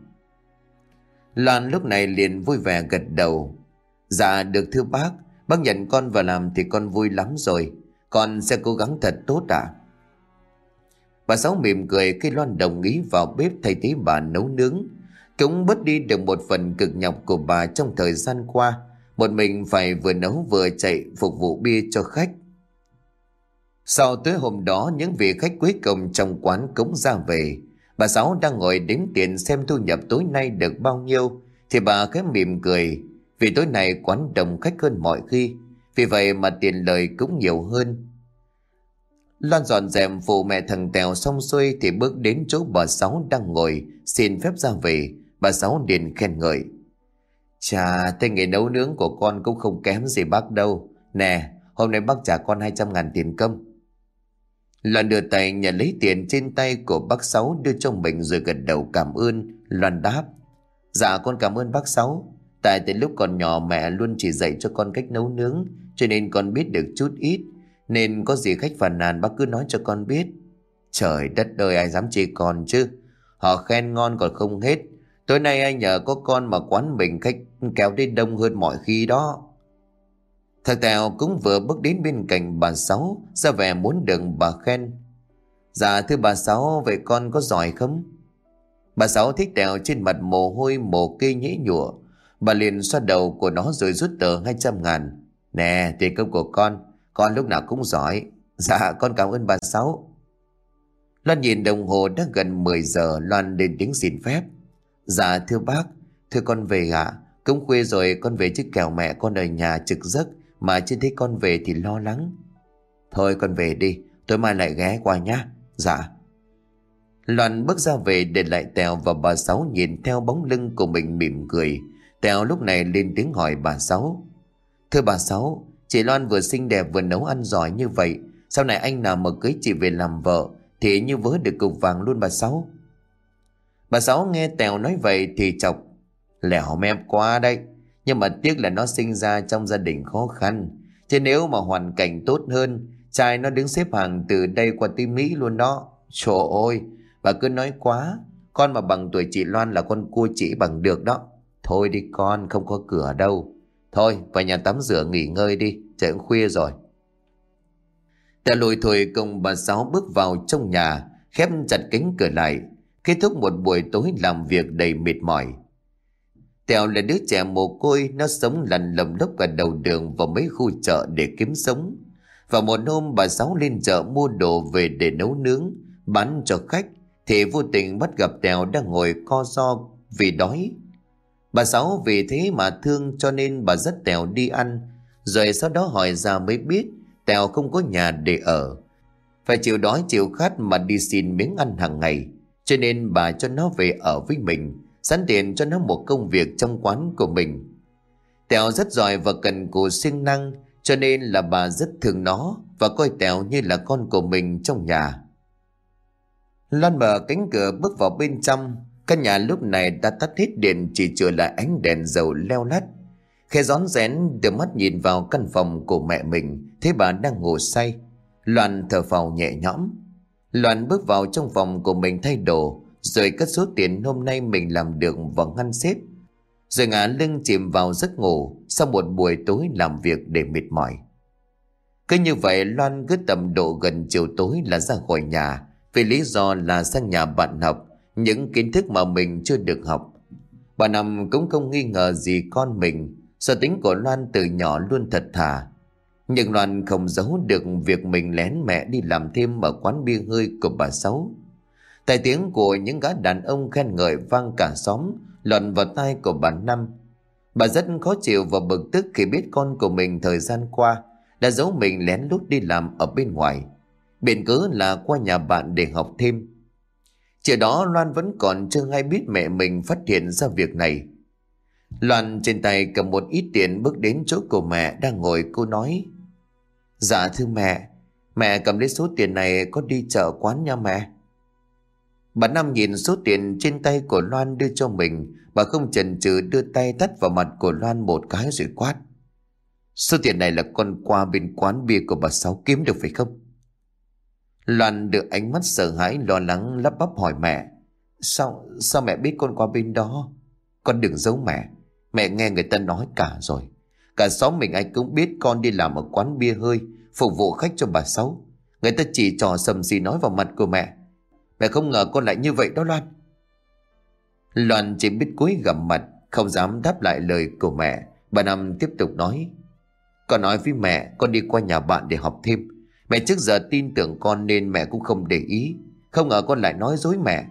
Loan lúc này liền vui vẻ gật đầu. Dạ được thưa bác. Bác nhận con vào làm thì con vui lắm rồi. Con sẽ cố gắng thật tốt ạ. Bà Sáu mỉm cười khi Loan đồng ý vào bếp thay thế bà nấu nướng. Cũng bớt đi được một phần cực nhọc của bà trong thời gian qua. Một mình phải vừa nấu vừa chạy phục vụ bia cho khách. Sau tối hôm đó, những vị khách cuối cùng trong quán cũng ra về. Bà Sáu đang ngồi đếm tiền xem thu nhập tối nay được bao nhiêu thì bà khẽ mỉm cười. Vì tối nay quán đông khách hơn mọi khi, vì vậy mà tiền lời cũng nhiều hơn. Loan dọn dẹp phụ mẹ thằng Tèo xong xuôi thì bước đến chỗ bà Sáu đang ngồi xin phép ra về. Bà Sáu liền khen ngợi: Chà, tay nghề nấu nướng của con cũng không kém gì bác đâu. Nè, hôm nay bác trả con hai trăm ngàn tiền công. Loan đưa tay nhận lấy tiền trên tay của bác Sáu đưa cho mình rồi gật đầu cảm ơn. Loan đáp: Dạ con cảm ơn bác Sáu. Tại từ lúc còn nhỏ mẹ luôn chỉ dạy cho con cách nấu nướng, cho nên con biết được chút ít. Nên có gì khách phàn nàn bác cứ nói cho con biết. Trời đất ơi, ai dám chê con chứ. Họ khen ngon còn không hết. Tối nay ai nhờ có con mà quán mình khách kéo đến đông hơn mọi khi đó. Thằng Tèo cũng vừa bước đến bên cạnh bà Sáu, ra vẻ muốn được bà khen. Dạ thưa bà Sáu, vậy con có giỏi không? Bà Sáu thích Tèo trên mặt mồ hôi mồ kê nhễ nhụa. Bà liền xoa đầu của nó rồi rút tờ hai trăm ngàn. Nè, tiền công của con, con lúc nào cũng giỏi. Dạ con cảm ơn bà Sáu. Loan nhìn đồng hồ đã gần mười giờ. Loan lên tiếng xin phép. Dạ thưa bác, thưa con về ạ. À? Cũng khuya rồi con về chứ kẻo mẹ con ở nhà trực giấc mà chưa thấy con về thì lo lắng. Thôi con về đi, tối mai lại ghé qua nhá. Dạ. Loan bước ra về để lại Tèo và bà Sáu nhìn theo bóng lưng của mình mỉm cười. Tèo lúc này lên tiếng hỏi bà Sáu: Thưa bà Sáu, chị Loan vừa xinh đẹp vừa nấu ăn giỏi như vậy, sau này anh nào mà cưới chị về làm vợ thì như vớ được cục vàng luôn bà Sáu. Bà Sáu nghe Tèo nói vậy thì chọc: Lẻo mép quá đấy. Nhưng mà tiếc là nó sinh ra trong gia đình khó khăn. Chứ nếu mà hoàn cảnh tốt hơn, trai nó đứng xếp hàng từ đây qua tới Mỹ luôn đó. Trời ơi, bà cứ nói quá. Con mà bằng tuổi chị Loan là con cua chỉ bằng được đó. Thôi đi con, không có cửa đâu. Thôi vào nhà tắm rửa nghỉ ngơi đi, trời cũng khuya rồi. Tèo lùi thổi cùng bà Sáu bước vào trong nhà, khép chặt cánh cửa lại, kết thúc một buổi tối làm việc đầy mệt mỏi. Tèo là đứa trẻ mồ côi, nó sống lằn lầm lốc cả đầu đường vào mấy khu chợ để kiếm sống. Và một hôm bà Sáu lên chợ mua đồ về để nấu nướng, bán cho khách, thì vô tình bắt gặp Tèo đang ngồi co ro vì đói. Bà Sáu vì thế mà thương cho nên bà dắt Tèo đi ăn. Rồi sau đó hỏi ra mới biết Tèo không có nhà để ở, phải chịu đói chịu khát mà đi xin miếng ăn hàng ngày. Cho nên bà cho nó về ở với mình, sẵn tiền cho nó một công việc trong quán của mình. Tèo rất giỏi và cần cù siêng năng, cho nên là bà rất thương nó và coi Tèo như là con của mình trong nhà. Loan mở cánh cửa bước vào bên trong. Căn nhà lúc này đã tắt hết điện, chỉ chừa lại ánh đèn dầu leo lắt. Khẽ rón rén đưa mắt nhìn vào căn phòng của mẹ mình, thấy bà đang ngủ say. Loan thở phào nhẹ nhõm. Loan bước vào trong phòng của mình thay đồ, rồi cất số tiền hôm nay mình làm được vào ngăn xếp, rồi ngả lưng chìm vào giấc ngủ sau một buổi tối làm việc để mệt mỏi. Cứ như vậy Loan cứ tầm độ gần chiều tối là ra khỏi nhà, vì lý do là sang nhà bạn học những kiến thức mà mình chưa được học. Bà Năm cũng không nghi ngờ gì con mình, do tính của Loan từ nhỏ luôn thật thà. Nhưng Loan không giấu được việc mình lén mẹ đi làm thêm ở quán bia hơi của bà Sáu. Tai tiếng của những gã đàn ông khen ngợi vang cả xóm, lọt vào tai của bà Năm. Bà rất khó chịu và bực tức khi biết con của mình thời gian qua đã giấu mình lén lút đi làm ở bên ngoài, biện cớ là qua nhà bạn để học thêm. Trước đó Loan vẫn còn chưa hay biết mẹ mình phát hiện ra việc này. Loan trên tay cầm một ít tiền bước đến chỗ của mẹ đang ngồi. Cô nói: "Dạ thưa mẹ, mẹ cầm lấy số tiền này có đi chợ quán nha mẹ." Bà Năm nhìn số tiền trên tay của Loan đưa cho mình, bà không chần chừ đưa tay tát vào mặt của Loan một cái rồi quát: "Số tiền này là con qua bên quán bia của bà Sáu kiếm được phải không?" Loan đưa ánh mắt sợ hãi lo lắng lắp bắp hỏi mẹ: Sao, sao mẹ biết con qua bên đó?" "Con đừng giấu mẹ, mẹ nghe người ta nói cả rồi. Cả xóm mình ai cũng biết con đi làm ở quán bia hơi, phục vụ khách cho bà Sáu. Người ta chỉ trò sầm xì nói vào mặt của mẹ. Mẹ không ngờ con lại như vậy đó Loan." Loan chỉ biết cúi gằm mặt, không dám đáp lại lời của mẹ. Bà Năm tiếp tục nói: "Con nói với mẹ con đi qua nhà bạn để học thêm. Mẹ trước giờ tin tưởng con nên mẹ cũng không để ý. Không ngờ con lại nói dối mẹ."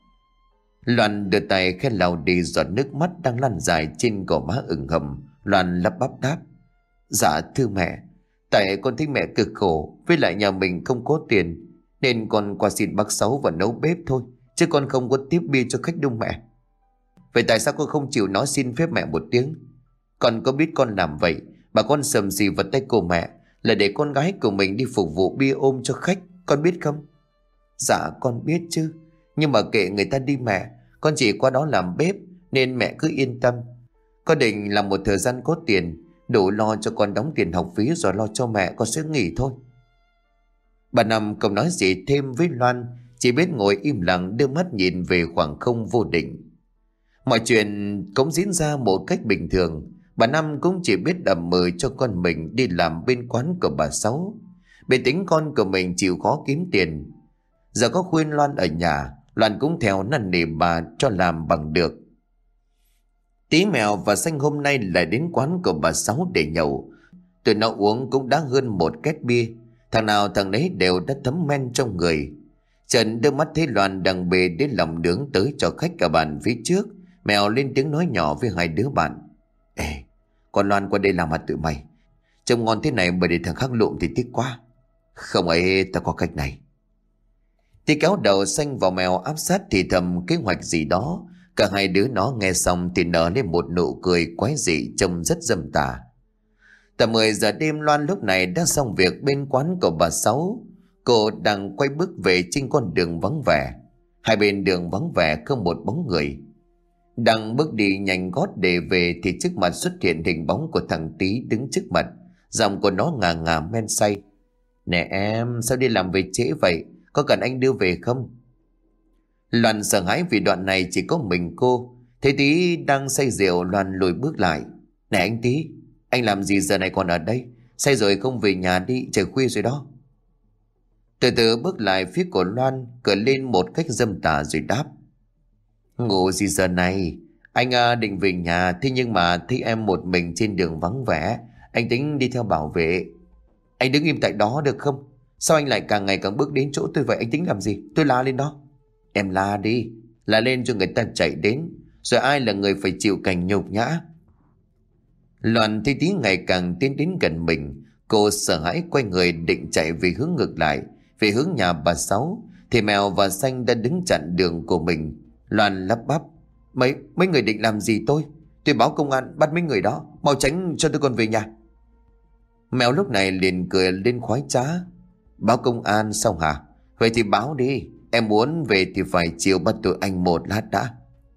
Loan đưa tay khẽ lau đi giọt nước mắt đang lăn dài trên gò má ửng hồng. Loan lắp bắp đáp: "Dạ thưa mẹ, tại con thấy mẹ cực khổ, với lại nhà mình không có tiền nên con qua xin bác Sáu và nấu bếp thôi, chứ con không có tiếp bia cho khách đâu mẹ." "Vậy tại sao con không chịu nói xin phép mẹ một tiếng? Con có biết con làm vậy bà con sầm xì vào tay của mẹ là để con gái của mình đi phục vụ bia ôm cho khách, con biết không?" "Dạ con biết chứ, nhưng mà kệ người ta đi mẹ, con chỉ qua đó làm bếp nên mẹ cứ yên tâm. Con định làm một thời gian có tiền đủ lo cho con đóng tiền học phí rồi lo cho mẹ, con sẽ nghỉ thôi." Bà Năm không nói gì thêm với Loan, chỉ biết ngồi im lặng đưa mắt nhìn về khoảng không vô định. Mọi chuyện cũng diễn ra một cách bình thường. Bà Năm cũng chỉ biết đầm mời cho con mình đi làm bên quán của bà Sáu. Bị tính con của mình chịu khó kiếm tiền. Giờ có khuyên Loan ở nhà, Loan cũng theo năn nỉ bà cho làm bằng được. Tí Mèo và Xanh hôm nay lại đến quán của bà Sáu để nhậu. Tụi nó uống cũng đã hơn một két bia, thằng nào thằng nấy đều đã thấm men trong người. Trần đưa mắt thấy Loan đang bê đến lòng nướng tới cho khách cả bàn phía trước. Mèo lên tiếng nói nhỏ với hai đứa bạn: "Ê, con Loan qua đây làm hạt tụi mày. Trông ngon thế này mà để thằng khác lụm thì tiếc quá. Không ấy ta có cách này." Thì kéo đầu Xanh vào Mèo áp sát thì thầm kế hoạch gì đó. Cả hai đứa nó nghe xong thì nở lên một nụ cười quái dị trông rất dâm tà. Tầm mười giờ đêm, Loan lúc này đã xong việc bên quán của bà Sáu. Cô đang quay bước về trên con đường vắng vẻ. Hai bên đường vắng vẻ không một bóng người. Đang bước đi nhanh gót để về thì trước mặt xuất hiện hình bóng của thằng Tý đứng trước mặt. Giọng của nó ngà ngà men say: "Nè em, sao đi làm về trễ vậy? Có cần anh đưa về không?" Loan sợ hãi vì đoạn này chỉ có mình cô. Thấy Tý đang say rượu, Loan lùi bước lại: "Nè anh Tý, anh làm gì giờ này còn ở đây? Say rồi không về nhà đi, trời khuya rồi đó." Từ từ bước lại phía của Loan, cười lên một cách dâm tà rồi đáp: "Ngủ gì giờ này? Anh à, định về nhà, thế nhưng mà thấy em một mình trên đường vắng vẻ, anh tính đi theo bảo vệ." "Anh đứng im tại đó được không? Sao anh lại càng ngày càng bước đến chỗ tôi vậy? Anh tính làm gì? Tôi la lên đó." "Em la đi, la lên cho người ta chạy đến, rồi ai là người phải chịu cảnh nhục nhã." Loan thấy Tí ngày càng tiến đến gần mình. Cô sợ hãi quay người định chạy về hướng ngược lại, về hướng nhà bà Sáu, thì Mèo và Xanh đã đứng chặn đường của mình. Loan lắp bắp: Mấy mấy người định làm gì tôi? Tôi báo công an bắt mấy người đó, mau tránh cho tôi còn về nhà." Mèo lúc này liền cười lên khoái trá: "Báo công an xong hả? Vậy thì báo đi, em muốn về thì phải chịu bắt tụi anh một lát đã."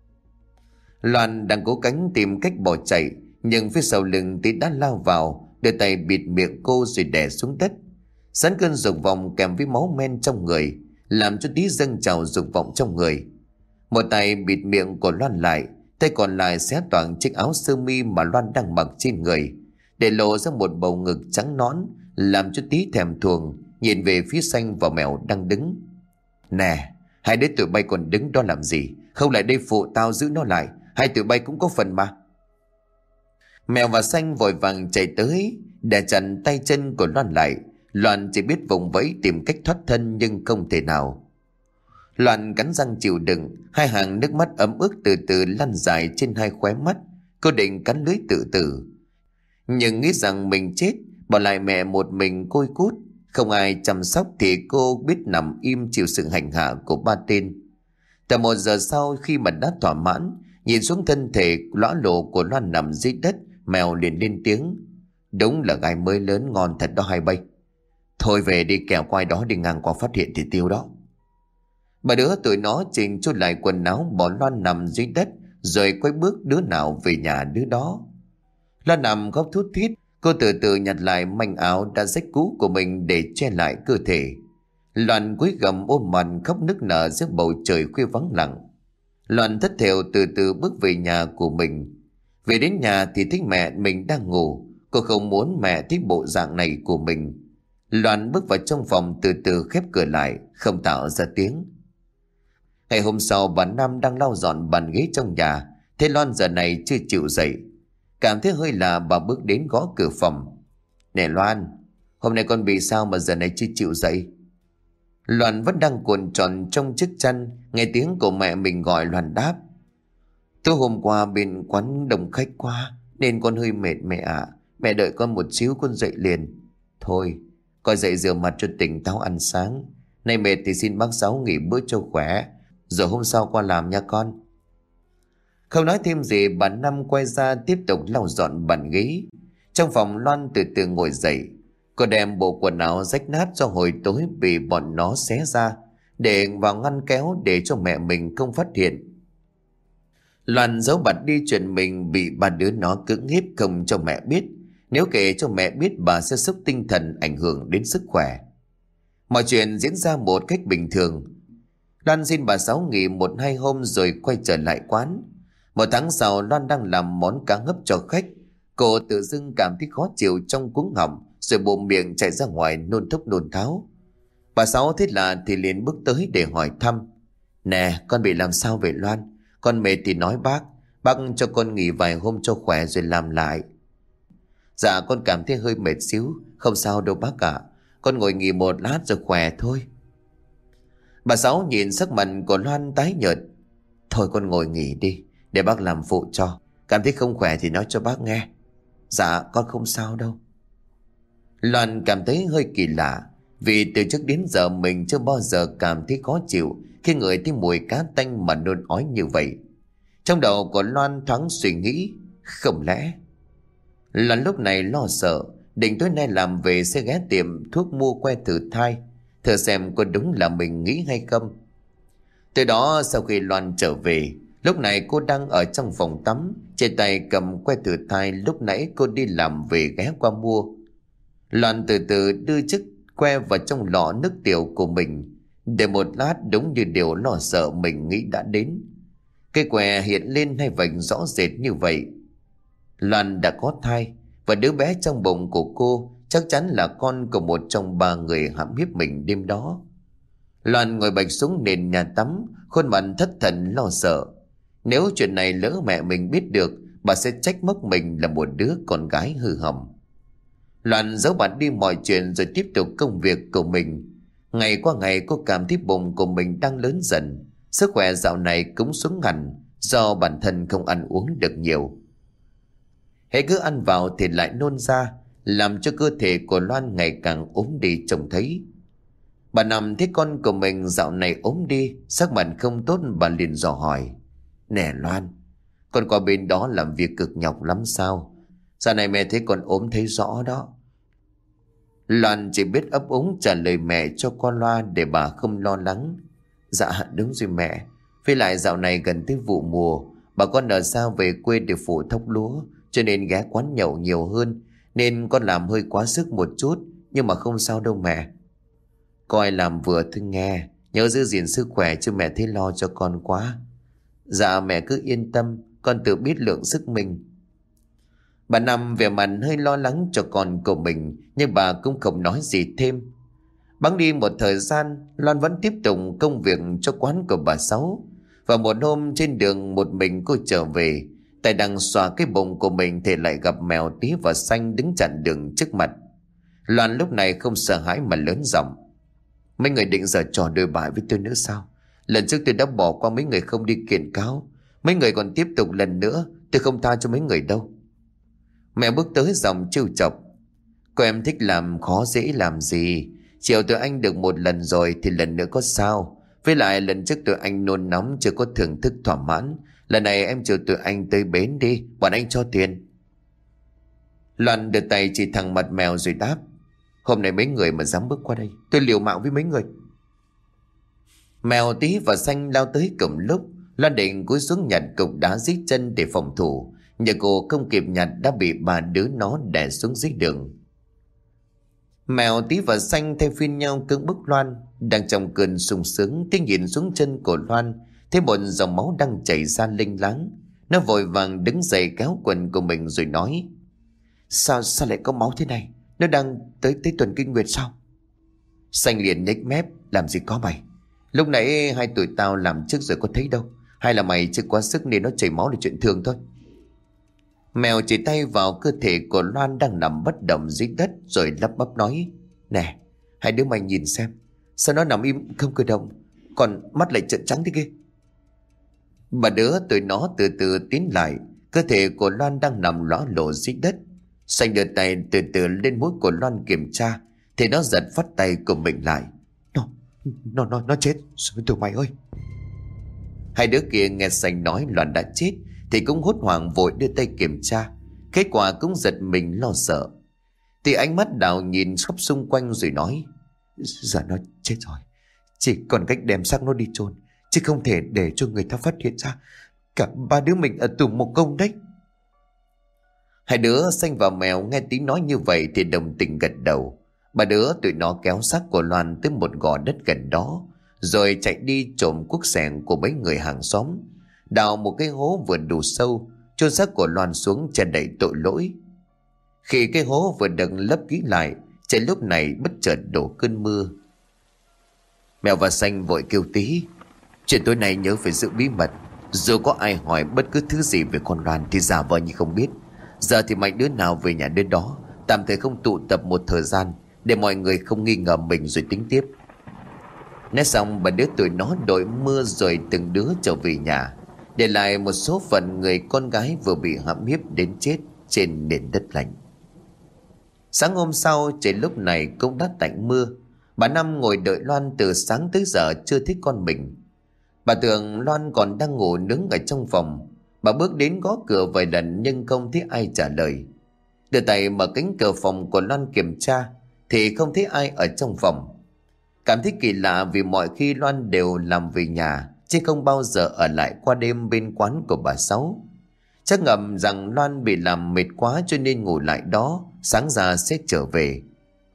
Loan đang cố gắng tìm cách bỏ chạy, nhưng phía sau lưng Tí đã lao vào, đưa tay bịt miệng cô rồi đè xuống đất. Sẵn cơn dục vọng kèm với máu men trong người làm cho Tí dâng trào dục vọng trong người. Một tay bịt miệng của Loan lại, tay còn lại xé toang chiếc áo sơ mi mà Loan đang mặc trên người, để lộ ra một bầu ngực trắng nõn, làm cho Tí thèm thuồng nhìn về phía Xanh và Mèo đang đứng. "Nè, hai đứa tụi bay còn đứng đó làm gì? Không lại đây phụ tao giữ nó lại, hai tụi bay cũng có phần mà." Mèo và Xanh vội vàng chạy tới để chặn tay chân của Loan lại. Loan chỉ biết vùng vẫy tìm cách thoát thân nhưng không thể nào. Loan cắn răng chịu đựng, hai hàng nước mắt ấm ức từ từ lăn dài trên hai khóe mắt. Cô định cắn lưỡi tự tử, nhưng nghĩ rằng mình chết, bỏ lại mẹ một mình côi cút, không ai chăm sóc thì cô biết nằm im chịu sự hành hạ của ba tên. Tầm một giờ sau, khi mà đã thỏa mãn, nhìn xuống thân thể lõa lồ của Loan nằm dưới đất, mèo liền lên tiếng: "Đúng là gai mới lớn ngon thật đó hai bay. Thôi về đi, kẻo quay đó đi ngang qua phát hiện thì tiêu đó." Bà đứa tụi nó chỉnh chút lại quần áo, bỏ Loan nằm dưới đất, rồi quay bước đứa nào về nhà đứa đó. Loan nằm khóc thút thít, cô từ từ nhặt lại manh áo đã rách cũ của mình để che lại cơ thể. Loan cúi gằm ôm mặt khóc nức nở giữa bầu trời khuya vắng lặng. Loan thất thểu từ từ bước về nhà của mình. Về đến nhà thì thấy mẹ mình đang ngủ. Cô không muốn mẹ thấy bộ dạng này của mình. Loan bước vào trong phòng, từ từ khép cửa lại, không tạo ra tiếng. Ngày hôm sau, bà Năm đang lau dọn bàn ghế trong nhà, thấy Loan giờ này chưa chịu dậy. Cảm thấy hơi lạ, bà bước đến gõ cửa phòng. "Nè Loan, hôm nay con bị sao mà giờ này chưa chịu dậy?" Loan vẫn đang cuộn tròn trong chiếc chăn, nghe tiếng của mẹ mình gọi. Loan đáp: "Tối hôm qua bên quán đông khách quá nên con hơi mệt mẹ ạ. Mẹ đợi con một xíu con dậy liền." "Thôi, con dậy rửa mặt cho tỉnh táo ăn sáng. Nay mệt thì xin bác Sáu nghỉ bữa cho khỏe, rồi hôm sau qua làm nha con." Không nói thêm gì, bà Năm quay ra tiếp tục lau dọn bàn ghế. Trong phòng, Loan từ từ ngồi dậy. Cô đem bộ quần áo rách nát do hồi tối bị bọn nó xé ra, để vào ngăn kéo để cho mẹ mình không phát hiện. Loan giấu bặt đi chuyện mình bị ba đứa nó cưỡng hiếp không cho mẹ biết. Nếu kể cho mẹ biết, bà sẽ sốc tinh thần, ảnh hưởng đến sức khỏe. Mọi chuyện diễn ra một cách bình thường. Loan xin bà Sáu nghỉ một hai hôm rồi quay trở lại quán. Một tháng sau, Loan đang làm món cá hấp cho khách. Cô tự dưng cảm thấy khó chịu trong cuống họng, rồi bụng miệng chạy ra ngoài nôn thốc nôn tháo. Bà Sáu thấy lạ thì liền bước tới để hỏi thăm. "Nè, con bị làm sao vậy Loan? Con mệt thì nói bác, bác cho con nghỉ vài hôm cho khỏe rồi làm lại." "Dạ con cảm thấy hơi mệt xíu, không sao đâu bác ạ. Con ngồi nghỉ một lát rồi khỏe thôi." Bà Sáu nhìn sắc mặt của Loan tái nhợt. "Thôi con ngồi nghỉ đi, để bác làm phụ cho. Cảm thấy không khỏe thì nói cho bác nghe." "Dạ con không sao đâu." Loan cảm thấy hơi kỳ lạ, vì từ trước đến giờ mình chưa bao giờ cảm thấy khó chịu khi ngửi thấy mùi cá tanh mà nôn ói như vậy. Trong đầu của Loan thoáng suy nghĩ, không lẽ... Loan lúc này lo sợ, định tối nay làm về sẽ ghé tiệm thuốc mua que thử thai, thử xem có đúng là mình nghĩ hay không. Từ đó sau khi Loan trở về, lúc này cô đang ở trong phòng tắm, trên tay cầm que thử thai lúc nãy cô đi làm về ghé qua mua. Loan từ từ đưa chiếc que vào trong lọ nước tiểu của mình, để một lát đúng như điều lo sợ mình nghĩ đã đến. Cái que hiện lên hai vạch rõ rệt như vậy. Loan đã có thai, và đứa bé trong bụng của cô chắc chắn là con của một trong ba người hãm hiếp mình đêm đó. Loan ngồi bạch xuống nền nhà tắm, khuôn mặt thất thần lo sợ. Nếu chuyện này lỡ mẹ mình biết được, bà sẽ trách móc mình là một đứa con gái hư hỏng. Loan giấu bặt đi mọi chuyện rồi tiếp tục công việc của mình. Ngày qua ngày cô cảm thấy bụng của mình đang lớn dần. Sức khỏe dạo này cũng xuống hẳn do bản thân không ăn uống được nhiều. Hễ cứ ăn vào thì lại nôn ra, làm cho cơ thể của Loan ngày càng ốm đi trông thấy. Bà Năm thấy con của mình dạo này ốm đi, sắc mặt không tốt, bà liền dò hỏi. "Nè Loan, con qua bên đó làm việc cực nhọc lắm sao? Dạo này mẹ thấy con ốm thấy rõ đó." Loan chỉ biết ấp úng trả lời mẹ cho qua loa để bà không lo lắng. "Dạ đúng rồi mẹ, với lại dạo này gần tới vụ mùa, bà con ở xa về quê để phụ thóc lúa, cho nên ghé quán nhậu nhiều hơn, nên con làm hơi quá sức một chút, nhưng mà không sao đâu mẹ." "Coi làm vừa thôi nghe, nhớ giữ gìn sức khỏe chứ mẹ thấy lo cho con quá." "Dạ mẹ cứ yên tâm, con tự biết lượng sức mình." Bà Năm vẻ mặt hơi lo lắng cho con của mình, nhưng bà cũng không nói gì thêm. Bẵng đi một thời gian, Loan vẫn tiếp tục công việc cho quán của bà Sáu. Và một hôm trên đường một mình cô trở về, Tay đang xoa cái bụng của mình thì lại gặp Mèo Tí và Xanh đứng chặn đường trước mặt. Loan lúc này không sợ hãi mà lớn giọng: Mấy người định giở trò đôi bại với tôi nữa sao? Lần trước tôi đã bỏ qua mấy người không đi kiện cáo. Mấy người còn tiếp tục lần nữa, tôi không tha cho mấy người đâu. Mẹ bước tới giọng trêu chọc: Cô em thích làm khó dễ làm gì? Chiều tụi anh được một lần rồi thì lần nữa có sao? Với lại lần trước tụi anh nôn nóng chưa có thưởng thức thỏa mãn. Lần này em chiều tụi anh tới bến đi, bọn anh cho tiền. Loan đưa tay chỉ thẳng mặt Mèo rồi đáp: Hôm nay mấy người mà dám bước qua đây, tôi liều mạng với mấy người. Mèo Tí và Xanh lao tới cùng lúc. Loan định cúi xuống nhặt cục đá dưới chân để phòng thủ, nhưng cô không kịp nhặt đã bị ba đứa nó đè xuống dưới đường. Mèo Tí và Xanh thay phiên nhau cưỡng bức Loan. Đang trong cơn sung sướng thì nhìn xuống chân của Loan, thấy một dòng máu đang chảy ra linh láng. Nó vội vàng đứng dậy kéo quần của mình rồi nói: Sao sao lại có máu thế này? Nó đang tới tới tuần kinh nguyệt sao? Xanh liền nhếch mép: Làm gì có mày, lúc nãy hai tụi tao làm trước rồi có thấy đâu. Hay là mày chưa quá sức nên nó chảy máu là chuyện thường thôi. Mèo chỉ tay vào cơ thể của Loan đang nằm bất động dưới đất rồi lắp bắp nói: Nè, hai đứa mày nhìn xem, sao nó nằm im không cử động, còn mắt lại trợn trắng thế kia. Bà đứa tụi nó từ từ tiến lại. Cơ thể của Loan đang nằm lõa lồ dưới đất. Xanh đưa tay từ từ lên mũi của Loan kiểm tra thì nó giật phát tay của mình lại. Nó, nó, nó, nó chết rồi tụi mày ơi. Hai đứa kia nghe Xanh nói Loan đã chết thì cũng hốt hoảng vội đưa tay kiểm tra. Kết quả cũng giật mình lo sợ. Thì ánh mắt Đào nhìn khắp xung quanh rồi nói: Giờ nó chết rồi, chỉ còn cách đem xác nó đi chôn, chứ không thể để cho người ta phát hiện ra. Cả ba đứa mình ở tù một công đấy. Hai đứa Xanh và Mèo nghe Tí nói như vậy thì đồng tình gật đầu. Ba đứa tụi nó kéo xác của Loan tới một gò đất gần đó, rồi chạy đi trộm cuốc sẻng của mấy người hàng xóm, đào một cái hố vừa đủ sâu, chôn xác của Loan xuống che đậy tội lỗi. Khi cái hố vừa được lấp kỹ lại, trời lúc này bất chợt đổ cơn mưa. Mèo và Xanh vội kêu Tí: Chuyện tối nay nhớ phải giữ bí mật. Dù có ai hỏi bất cứ thứ gì về con Loan thì giả vờ như không biết. Giờ thì mày đứa nào về nhà đứa đó, tạm thời không tụ tập một thời gian, để mọi người không nghi ngờ mình rồi tính tiếp. Nói xong bà đứa tụi nó đội mưa rồi từng đứa trở về nhà, để lại một số phận người con gái vừa bị hãm hiếp đến chết trên nền đất lạnh. Sáng hôm sau trời lúc này cũng đã tạnh mưa. Bà Năm ngồi đợi Loan từ sáng tới giờ chưa thấy con mình. Bà tưởng Loan còn đang ngủ nướng ở trong phòng. Bà bước đến gõ cửa vài lần nhưng không thấy ai trả lời. Đưa tay mở cánh cửa phòng của Loan kiểm tra thì không thấy ai ở trong phòng. Cảm thấy kỳ lạ vì mọi khi Loan đều làm về nhà, chứ không bao giờ ở lại qua đêm bên quán của bà Sáu. Chắc ngầm rằng Loan bị làm mệt quá cho nên ngủ lại đó, sáng ra sẽ trở về.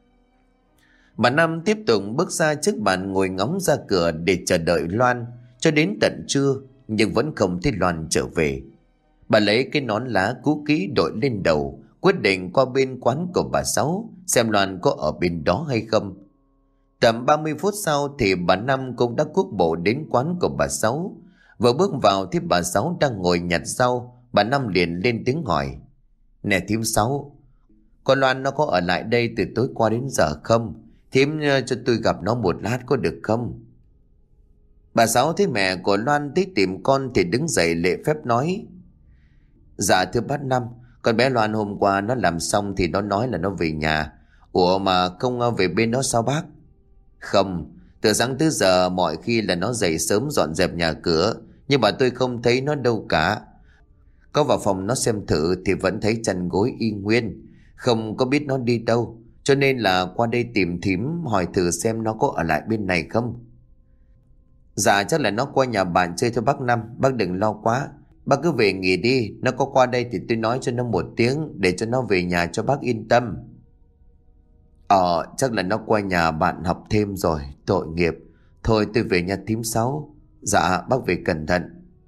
Bà Năm tiếp tục bước ra trước bàn ngồi ngóng ra cửa để chờ đợi Loan cho đến tận trưa, nhưng vẫn không thấy Loan trở về. Bà lấy cái nón lá cũ kỹ đội lên đầu, quyết định qua bên quán của bà Sáu xem Loan có ở bên đó hay không. Tầm ba mươi phút sau thì bà Năm cũng đã cuốc bộ đến quán của bà Sáu. Vừa bước vào thì bà Sáu đang ngồi nhặt rau. Bà Năm liền lên tiếng hỏi: Nè thím Sáu, con Loan nó có ở lại đây từ tối qua đến giờ không? Thím cho tôi gặp nó một lát có được không? Bà Sáu thấy mẹ của Loan tới tìm con thì đứng dậy lễ phép nói: Dạ thưa bác Năm, con bé Loan hôm qua nó làm xong thì nó nói là nó về nhà. Ủa mà không về bên đó sao bác? Không, từ sáng tới giờ mọi khi là nó dậy sớm dọn dẹp nhà cửa, nhưng mà tôi không thấy nó đâu cả. Có vào phòng nó xem thử thì vẫn thấy chăn gối y nguyên, không có biết nó đi đâu, cho nên là qua đây tìm thím hỏi thử xem nó có ở lại bên này không. Dạ chắc là nó qua nhà bạn chơi thôi bác Năm, bác đừng lo quá. Bác cứ về nghỉ đi, nó có qua đây thì tôi nói cho nó một tiếng để cho nó về nhà cho bác yên tâm. Ờ, chắc là nó qua nhà bạn học thêm rồi, tội nghiệp. Thôi tôi về nhà thím Sáu. Dạ, bác về cẩn thận.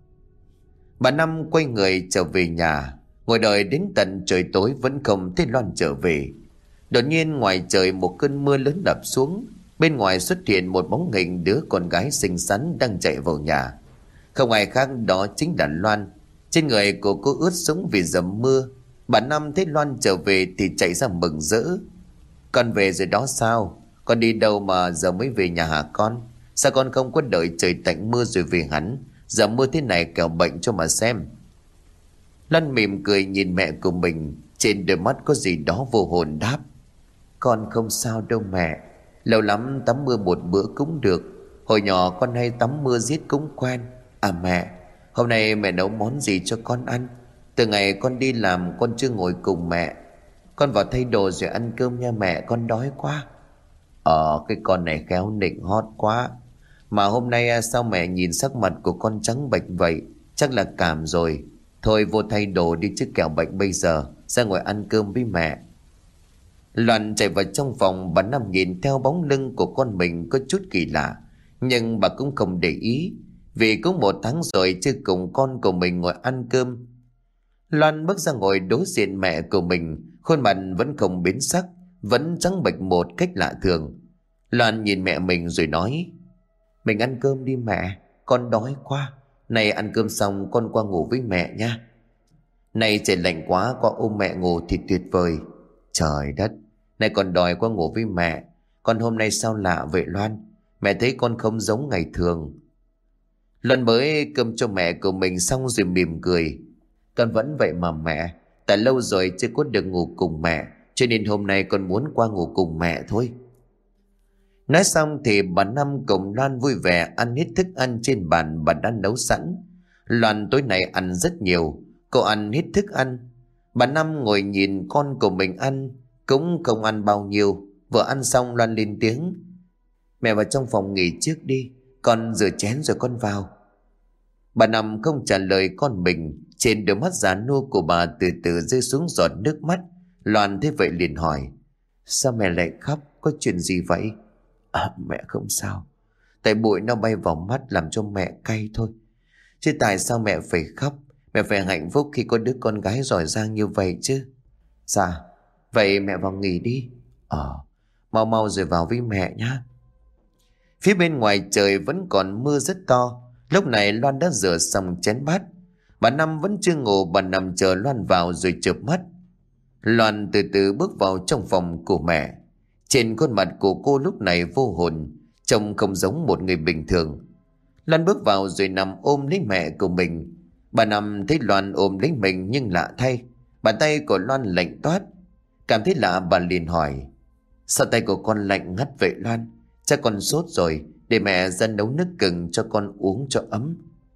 Bà Năm quay người trở về nhà, ngồi đợi đến tận trời tối vẫn không thấy Loan trở về. Đột nhiên ngoài trời một cơn mưa lớn đập xuống, bên ngoài xuất hiện một bóng hình đứa con gái xinh xắn đang chạy vào nhà. Không ai khác đó chính là Loan. Trên người của cô ướt sũng vì dầm mưa. Bà Năm thấy Loan trở về thì chạy ra mừng rỡ. Con về rồi đó sao? Con đi đâu mà giờ mới về nhà hả con? Sao con không có đợi trời tạnh mưa rồi về hẳn? Giờ mưa thế này kẻo bệnh cho mà xem. Loan mỉm cười nhìn mẹ của mình, trên đôi mắt có gì đó vô hồn đáp: Con không sao đâu mẹ. Lâu lắm tắm mưa một bữa cũng được. Hồi nhỏ con hay tắm mưa giết cũng quen. À mẹ, hôm nay mẹ nấu món gì cho con ăn? Từ ngày con đi làm con chưa ngồi cùng mẹ. Con vào thay đồ rồi ăn cơm nha mẹ, con đói quá. Ờ, cái con này khéo nịnh hót quá. Mà hôm nay sao mẹ nhìn sắc mặt của con trắng bệch vậy? Chắc là cảm rồi. Thôi vô thay đồ đi chứ kẻo bệnh bây giờ. Ra ngồi ăn cơm với mẹ. Loan chạy vào trong phòng. Bà Năm nhìn theo bóng lưng của con mình có chút kỳ lạ, nhưng bà cũng không để ý, vì cũng một tháng rồi chưa cùng con của mình ngồi ăn cơm. Loan bước ra ngồi đối diện mẹ của mình, khuôn mặt vẫn không biến sắc, vẫn trắng bệch một cách lạ thường. Loan nhìn mẹ mình rồi nói: Mình ăn cơm đi mẹ, con đói quá. Này ăn cơm xong con qua ngủ với mẹ nha. Này trời lạnh quá, qua ôm mẹ ngủ thì tuyệt vời. Trời đất, này còn đòi qua ngủ với mẹ. Con hôm nay sao lạ vậy Loan? Mẹ thấy con không giống ngày thường. Loan mới cơm cho mẹ của mình xong rồi mỉm cười: Con vẫn vậy mà mẹ. Tại lâu rồi chưa có được ngủ cùng mẹ, cho nên hôm nay con muốn qua ngủ cùng mẹ thôi. Nói xong thì bà Năm cùng Loan vui vẻ ăn hết thức ăn trên bàn bà đã nấu sẵn. Loan tối nay ăn rất nhiều, cô ăn hết thức ăn. Bà Năm ngồi nhìn con của mình ăn, cũng không ăn bao nhiêu. Vừa ăn xong Loan lên tiếng: Mẹ vào trong phòng nghỉ trước đi, con rửa chén rồi con vào. Bà Năm không trả lời con mình. Trên đôi mắt già nua của bà từ từ rơi xuống giọt nước mắt. Loan thấy vậy liền hỏi: Sao mẹ lại khóc, có chuyện gì vậy? À, mẹ không sao. Tại bụi nó bay vào mắt làm cho mẹ cay thôi. Chứ tại sao mẹ phải khóc? Mẹ phải hạnh phúc khi có đứa con gái giỏi giang như vậy chứ. Dạ, vậy mẹ vào nghỉ đi. Ờ, mau mau rồi vào với mẹ nhá. Phía bên ngoài trời vẫn còn mưa rất to. Lúc này Loan đã rửa xong chén bát. Bà Năm vẫn chưa ngủ, bà nằm chờ Loan vào rồi chợp mắt. Loan từ từ bước vào trong phòng của mẹ. Trên khuôn mặt của cô lúc này vô hồn, trông không giống một người bình thường. Loan bước vào rồi nằm ôm lấy mẹ của mình. Bà Năm thấy Loan ôm lấy mình nhưng lạ thay, bàn tay của Loan lạnh toát. Cảm thấy lạ bà liền hỏi: Sao tay của con lạnh ngắt vậy Loan? Chắc con sốt rồi, để mẹ ra nấu nước gừng cho con uống cho ấm.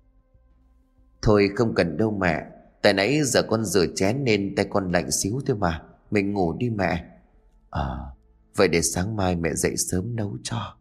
Thôi không cần đâu mẹ, tại nãy giờ con rửa chén nên tay con lạnh xíu thôi mà. Mình ngủ đi mẹ. À, vậy để sáng mai mẹ dậy sớm nấu cho.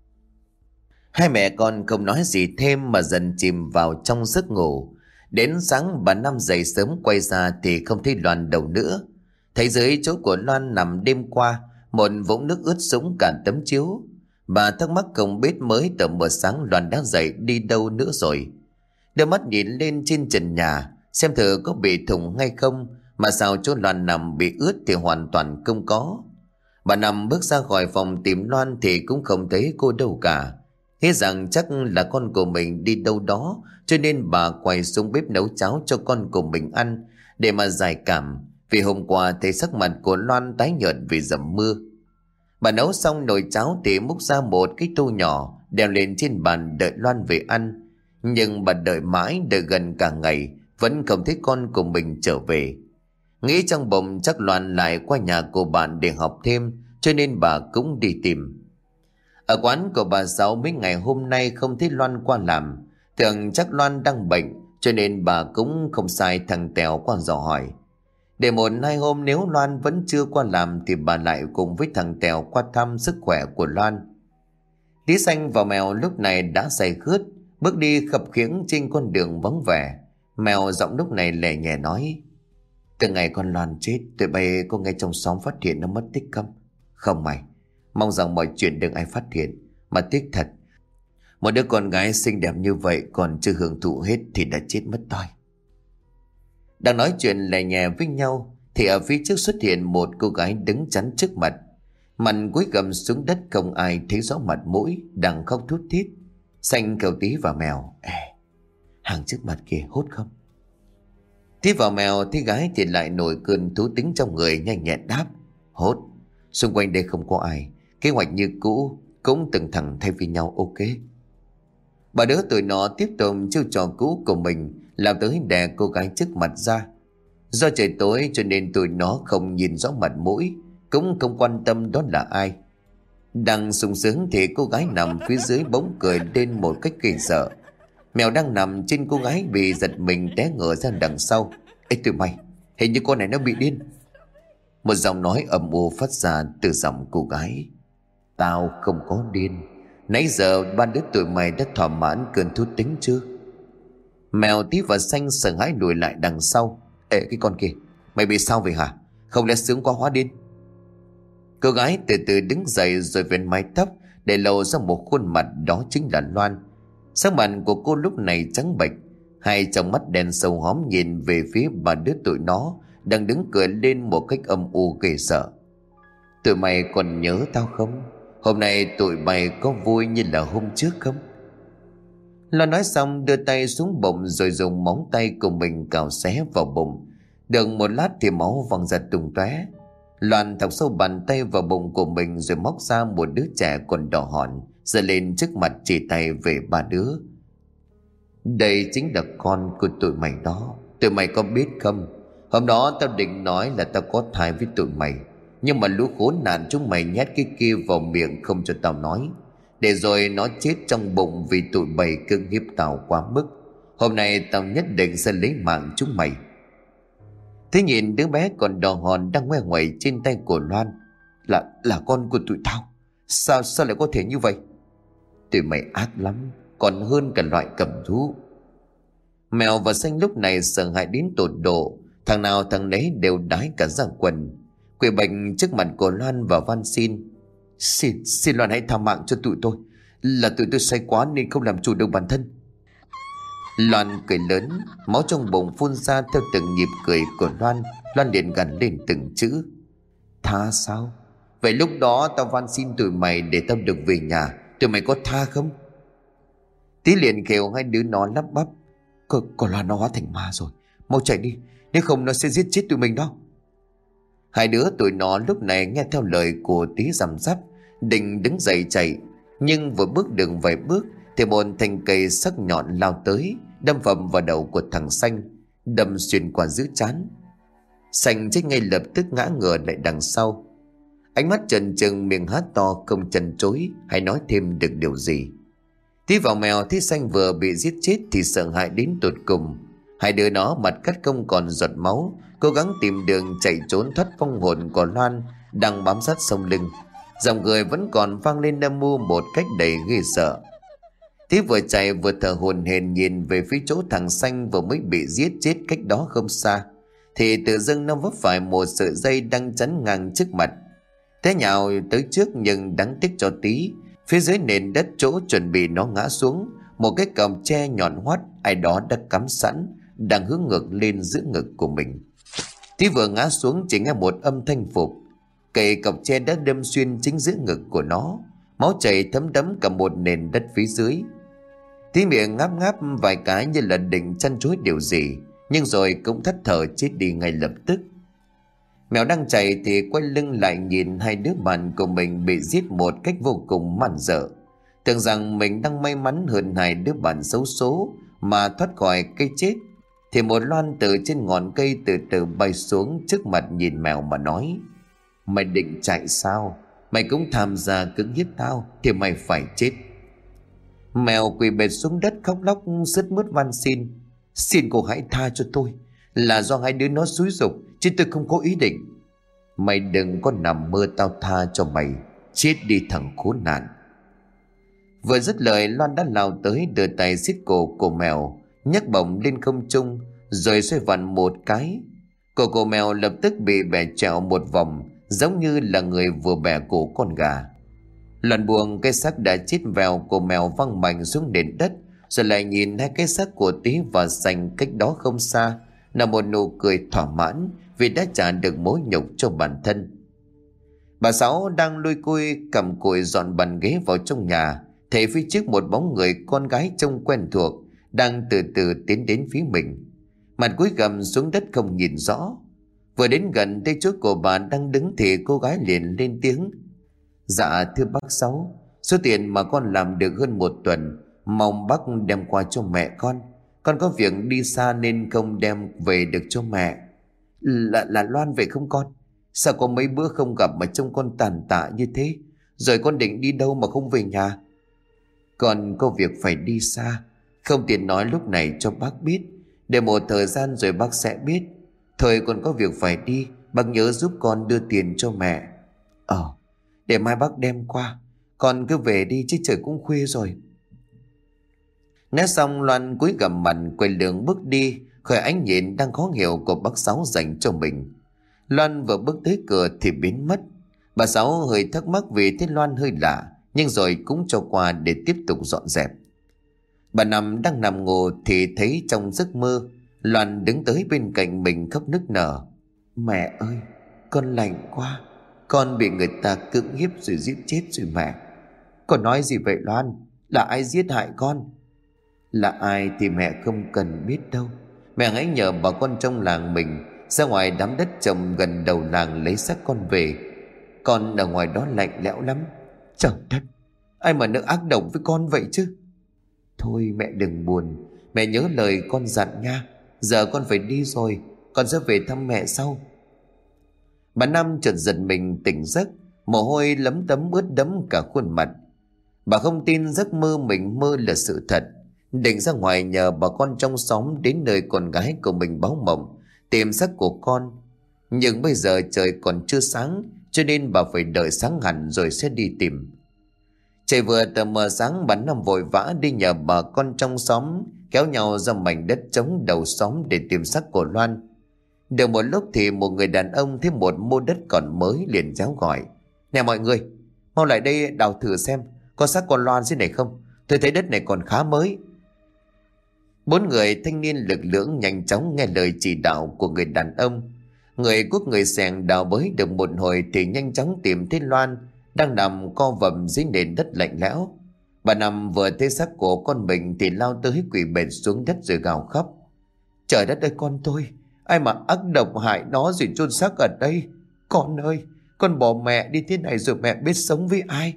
Hai mẹ con không nói gì thêm mà dần chìm vào trong giấc ngủ. Đến sáng bà Năm dậy sớm quay ra thì không thấy Loan đâu nữa. Thấy dưới chỗ của Loan nằm đêm qua một vũng nước ướt sũng cả tấm chiếu. Bà thắc mắc không biết mới tờ mờ sáng Loan đã dậy đi đâu nữa rồi. Đưa mắt nhìn lên trên trần nhà xem thử có bị thủng hay không, mà sao chỗ Loan nằm bị ướt thì hoàn toàn không có. Bà Năm bước ra khỏi phòng tìm Loan thì cũng không thấy cô đâu cả. Nghĩ rằng chắc là con của mình đi đâu đó, cho nên bà quay xuống bếp nấu cháo cho con của mình ăn để mà giải cảm, vì hôm qua thấy sắc mặt của Loan tái nhợt vì dầm mưa. Bà nấu xong nồi cháo thì múc ra một cái tô nhỏ đeo lên trên bàn đợi Loan về ăn. Nhưng bà đợi mãi, đợi gần cả ngày vẫn không thấy con của mình trở về. Nghĩ trong bụng chắc Loan lại qua nhà của bạn để học thêm, cho nên bà cũng đi tìm. Ở quán của bà Sáu mấy ngày hôm nay không thấy Loan qua làm, tưởng chắc Loan đang bệnh, cho nên bà cũng không sai thằng Tèo qua dò hỏi. Để một hai hôm nếu Loan vẫn chưa qua làm thì bà lại cùng với thằng Tèo qua thăm sức khỏe của Loan. Tí Xanh và Mèo lúc này đã say khướt, bước đi khập khiễng trên con đường vắng vẻ. Mèo giọng lúc này lẻ nhẹ nói: Từ ngày con Loan chết, tụi bay có nghe trong xóm phát hiện nó mất tích không? Không mày, mong rằng mọi chuyện đừng ai phát hiện. Mà tiếc thật, một đứa con gái xinh đẹp như vậy còn chưa hưởng thụ hết thì đã chết mất toi. Đang nói chuyện lẻ nhẹ với nhau thì ở phía trước xuất hiện một cô gái đứng chắn trước mặt. Mặt cúi gằm xuống đất, không ai thấy rõ mặt mũi, đang khóc thút thít. Xanh kêu Tí và Mèo: Ê, hàng trước mặt kìa, hốt không? Tí vào mèo tí gái thì lại nổi cơn thú tính trong người, nhanh nhẹn đáp: Hốt, xung quanh đây không có ai, kế hoạch như cũ, cũng từng thẳng thay vì nhau, ok. Bà đứa tụi nó tiếp tục chiêu trò cũ của mình, lao tới đè cô gái trước mặt ra. Do trời tối cho nên tụi nó không nhìn rõ mặt mũi, cũng không quan tâm đó là ai. Đang sung sướng thì cô gái nằm phía dưới bỗng cười lên một cách kỳ sợ. Mèo đang nằm trên cô gái bị giật mình té ngửa ra đằng sau. Ê tụi mày, hình như con này nó bị điên. Một giọng nói ầm u phát ra từ giọng cô gái: Tao không có điên. Nãy giờ ba đứa tụi mày đã thỏa mãn cơn thú tính chưa? Mèo Tí và Xanh sợ hãi lùi lại đằng sau. Ê cái con kia, mày bị sao vậy hả? Không lẽ sướng quá hóa điên? Cô gái từ từ đứng dậy rồi vén mái tóc để lộ ra một khuôn mặt, đó chính là Loan. Sắc mặt của cô lúc này trắng bệch, hai tròng mắt đen sâu hóm nhìn về phía ba đứa tụi nó đang đứng cười lên một cách âm u ghê sợ. Tụi mày còn nhớ tao không? Hôm nay tụi mày có vui như là hôm trước không? Loan nói xong đưa tay xuống bụng rồi dùng móng tay của mình cào xé vào bụng. Được một lát thì máu văng ra tung tóe. Loan thọc sâu bàn tay vào bụng của mình rồi móc ra một đứa trẻ còn đỏ hòn, giơ lên trước mặt chỉ tay về ba đứa. Đây chính là con của tụi mày đó. Tụi mày có biết không? Hôm đó tao định nói là tao có thai với tụi mày, nhưng mà lũ khốn nạn chúng mày nhét cái kia vào miệng không cho tao nói, để rồi nó chết trong bụng vì tụi mày cưỡng hiếp tao quá mức. Hôm nay tao nhất định sẽ lấy mạng chúng mày. Thế nhìn đứa bé còn đỏ hòn đang ngoe ngoẩy trên tay của Loan: Là là con của tụi tao. Sao sao lại có thể như vậy? Tụi mày ác lắm, còn hơn cả loại cầm thú. Mèo và Xanh lúc này sợ hãi đến tột độ, thằng nào thằng nấy đều đái cả ra quần, quỳ bệnh trước mặt của Loan và van xin: Xin, xin Loan hãy tha mạng cho tụi tôi. Là tụi tôi say quá nên không làm chủ được bản thân. Loan cười lớn, máu trong bụng phun ra theo từng nhịp cười của Loan. Loan liền gằn lên từng chữ: Tha sao? Vậy lúc đó tao van xin tụi mày để tao được về nhà, tụi mày có tha không? Tí liền kêu hai đứa nó lắp bắp: Có, có Loan nó hóa thành ma rồi, mau chạy đi, nếu không nó sẽ giết chết tụi mình đó. Hai đứa tụi nó lúc này nghe theo lời của Tí rằm rắp, định đứng dậy chạy. Nhưng vừa bước được vài bước thì một thanh cây sắc nhọn lao tới, đâm phầm vào đầu của thằng Xanh, đâm xuyên qua giữa trán. Xanh chết ngay lập tức ngã ngửa lại đằng sau, ánh mắt trần trừng, miệng há to không chần chối hay nói thêm được điều gì. Tí vào mèo thấy Xanh vừa bị giết chết thì sợ hãi đến tột cùng. Hai đứa nó mặt cắt không còn giọt máu, cố gắng tìm đường chạy trốn thoát vong hồn của Loan đang bám sát sống lưng. Dòng người vẫn còn vang lên âm mưu một cách đầy ghê sợ. Tí vừa chạy vừa thở hổn hển nhìn về phía chỗ thằng Xanh vừa mới bị giết chết cách đó không xa, thì tự dưng nó vấp phải một sợi dây đang chắn ngang trước mặt. Té nhào tới trước nhưng đáng tiếc cho Tí, phía dưới nền đất chỗ chuẩn bị nó ngã xuống, một cái còng tre nhọn hoắt ai đó đã cắm sẵn, đang hướng ngược lên giữa ngực của mình. Tí vừa ngã xuống chỉ nghe một âm thanh phụp, cây cọc tre đã đâm xuyên chính giữa ngực của nó, máu chảy thấm đẫm cả một nền đất phía dưới. Tí miệng ngáp ngáp vài cái như là định chăn chối điều gì, nhưng rồi cũng thất thở chết đi ngay lập tức. Mèo đang chạy thì quay lưng lại nhìn hai đứa bạn của mình bị giết một cách vô cùng man dợ, tưởng rằng mình đang may mắn hơn hai đứa bạn xấu số mà thoát khỏi cái chết. Thì một Loan từ trên ngọn cây từ từ bay xuống trước mặt nhìn mèo mà nói: Mày định chạy sao? Mày cũng tham gia cưỡng hiếp tao thì mày phải chết. Mèo quỳ bệt xuống đất khóc lóc sướt mướt van xin: Xin cô hãy tha cho tôi, là do hai đứa nó xúi giục chứ tôi không có ý định. Mày đừng có nằm mơ tao tha cho mày, chết đi thằng khốn nạn. Vừa dứt lời, Loan đã lao tới đưa tay siết cổ của mèo, nhấc bổng lên không trung rồi xoay vặn một cái. Cổ của mèo lập tức bị bẻ trẹo một vòng, giống như là người vừa bẻ cổ con gà. Loan buông cái xác đã chết vèo của mèo văng mạnh xuống nền đất, rồi lại nhìn hai cái xác của Tí và Xanh cách đó không xa, là một nụ cười thỏa mãn vì đã trả được mối nhục cho bản thân. Bà Sáu đang lôi côi cầm cùi dọn bàn ghế vào trong nhà, thấy phía trước một bóng người con gái trông quen thuộc đang từ từ tiến đến phía mình. mặt cúi gằm xuống đất không nhìn rõ. Vừa đến gần tới chỗ của bà đang đứng thì cô gái liền lên tiếng: "Dạ thưa bác Sáu, số tiền mà con làm được hơn một tuần, mong bác đem qua cho mẹ con. Con có việc đi xa nên không đem về được cho mẹ." Là, là Loan vậy không con? Sao có mấy bữa không gặp mà trông con tàn tạ như thế? Rồi con định đi đâu mà không về nhà? "Con có việc phải đi xa, không tiện nói lúc này cho bác biết. Để một thời gian rồi bác sẽ biết. Thôi con có việc phải đi, bác nhớ giúp con đưa tiền cho mẹ." "Ờ, để mai bác đem qua. Con cứ về đi chứ trời cũng khuya rồi." Nói xong Loan cúi gằm mặt quay lưng bước đi khỏi ánh nhìn đang khó hiểu của bác Sáu dành cho mình. Loan vừa bước tới cửa thì biến mất. Bà Sáu hơi thắc mắc vì thấy Loan hơi lạ, nhưng rồi cũng cho qua để tiếp tục dọn dẹp. Bà Năm đang nằm ngủ thì thấy trong giấc mơ Loan đứng tới bên cạnh mình khóc nức nở: "Mẹ ơi, con lạnh quá. Con bị người ta cưỡng hiếp rồi giết chết rồi mẹ." "Con nói gì vậy Loan? Là ai giết hại con?" "Là ai thì mẹ không cần biết đâu. Mẹ hãy nhờ bà con trong làng mình ra ngoài đám đất trồng gần đầu làng lấy xác con về. Con ở ngoài đó lạnh lẽo lắm." "Trời đất, ai mà nỡ ác độc với con vậy chứ?" "Thôi mẹ đừng buồn, mẹ nhớ lời con dặn nha. Giờ con phải đi rồi, con sẽ về thăm mẹ sau." Bà Năm chợt giật mình tỉnh giấc, mồ hôi lấm tấm ướt đẫm cả khuôn mặt. Bà không tin giấc mơ mình mơ là sự thật, định ra ngoài nhờ bà con trong xóm đến nơi con gái của mình báo mộng tìm xác của con. Nhưng bây giờ trời còn chưa sáng, cho nên bà phải đợi sáng hẳn rồi sẽ đi tìm. Trời vừa tờ mờ sáng, bà Năm vội vã đi nhờ bà con trong xóm kéo nhau ra mảnh đất trống đầu xóm để tìm xác của Loan. Được một lúc thì một người đàn ông thấy một mô đất còn mới liền réo gọi: "Nè mọi người, mau lại đây đào thử xem có xác con Loan dưới này không. Tôi thấy đất này còn khá mới." Bốn người thanh niên lực lưỡng nhanh chóng nghe lời chỉ đạo của người đàn ông. Người cuốc người xẻng đào bới được một hồi thì nhanh chóng tìm thấy Loan đang nằm co vầm dưới nền đất lạnh lẽo. Bà Năm vừa thấy xác của con mình thì lao tới quỳ bệt xuống đất rồi gào khóc: "Trời đất ơi con tôi, ai mà ác độc hại nó rồi chôn xác ở đây. Con ơi, con bỏ mẹ đi thế này rồi mẹ biết sống với ai?"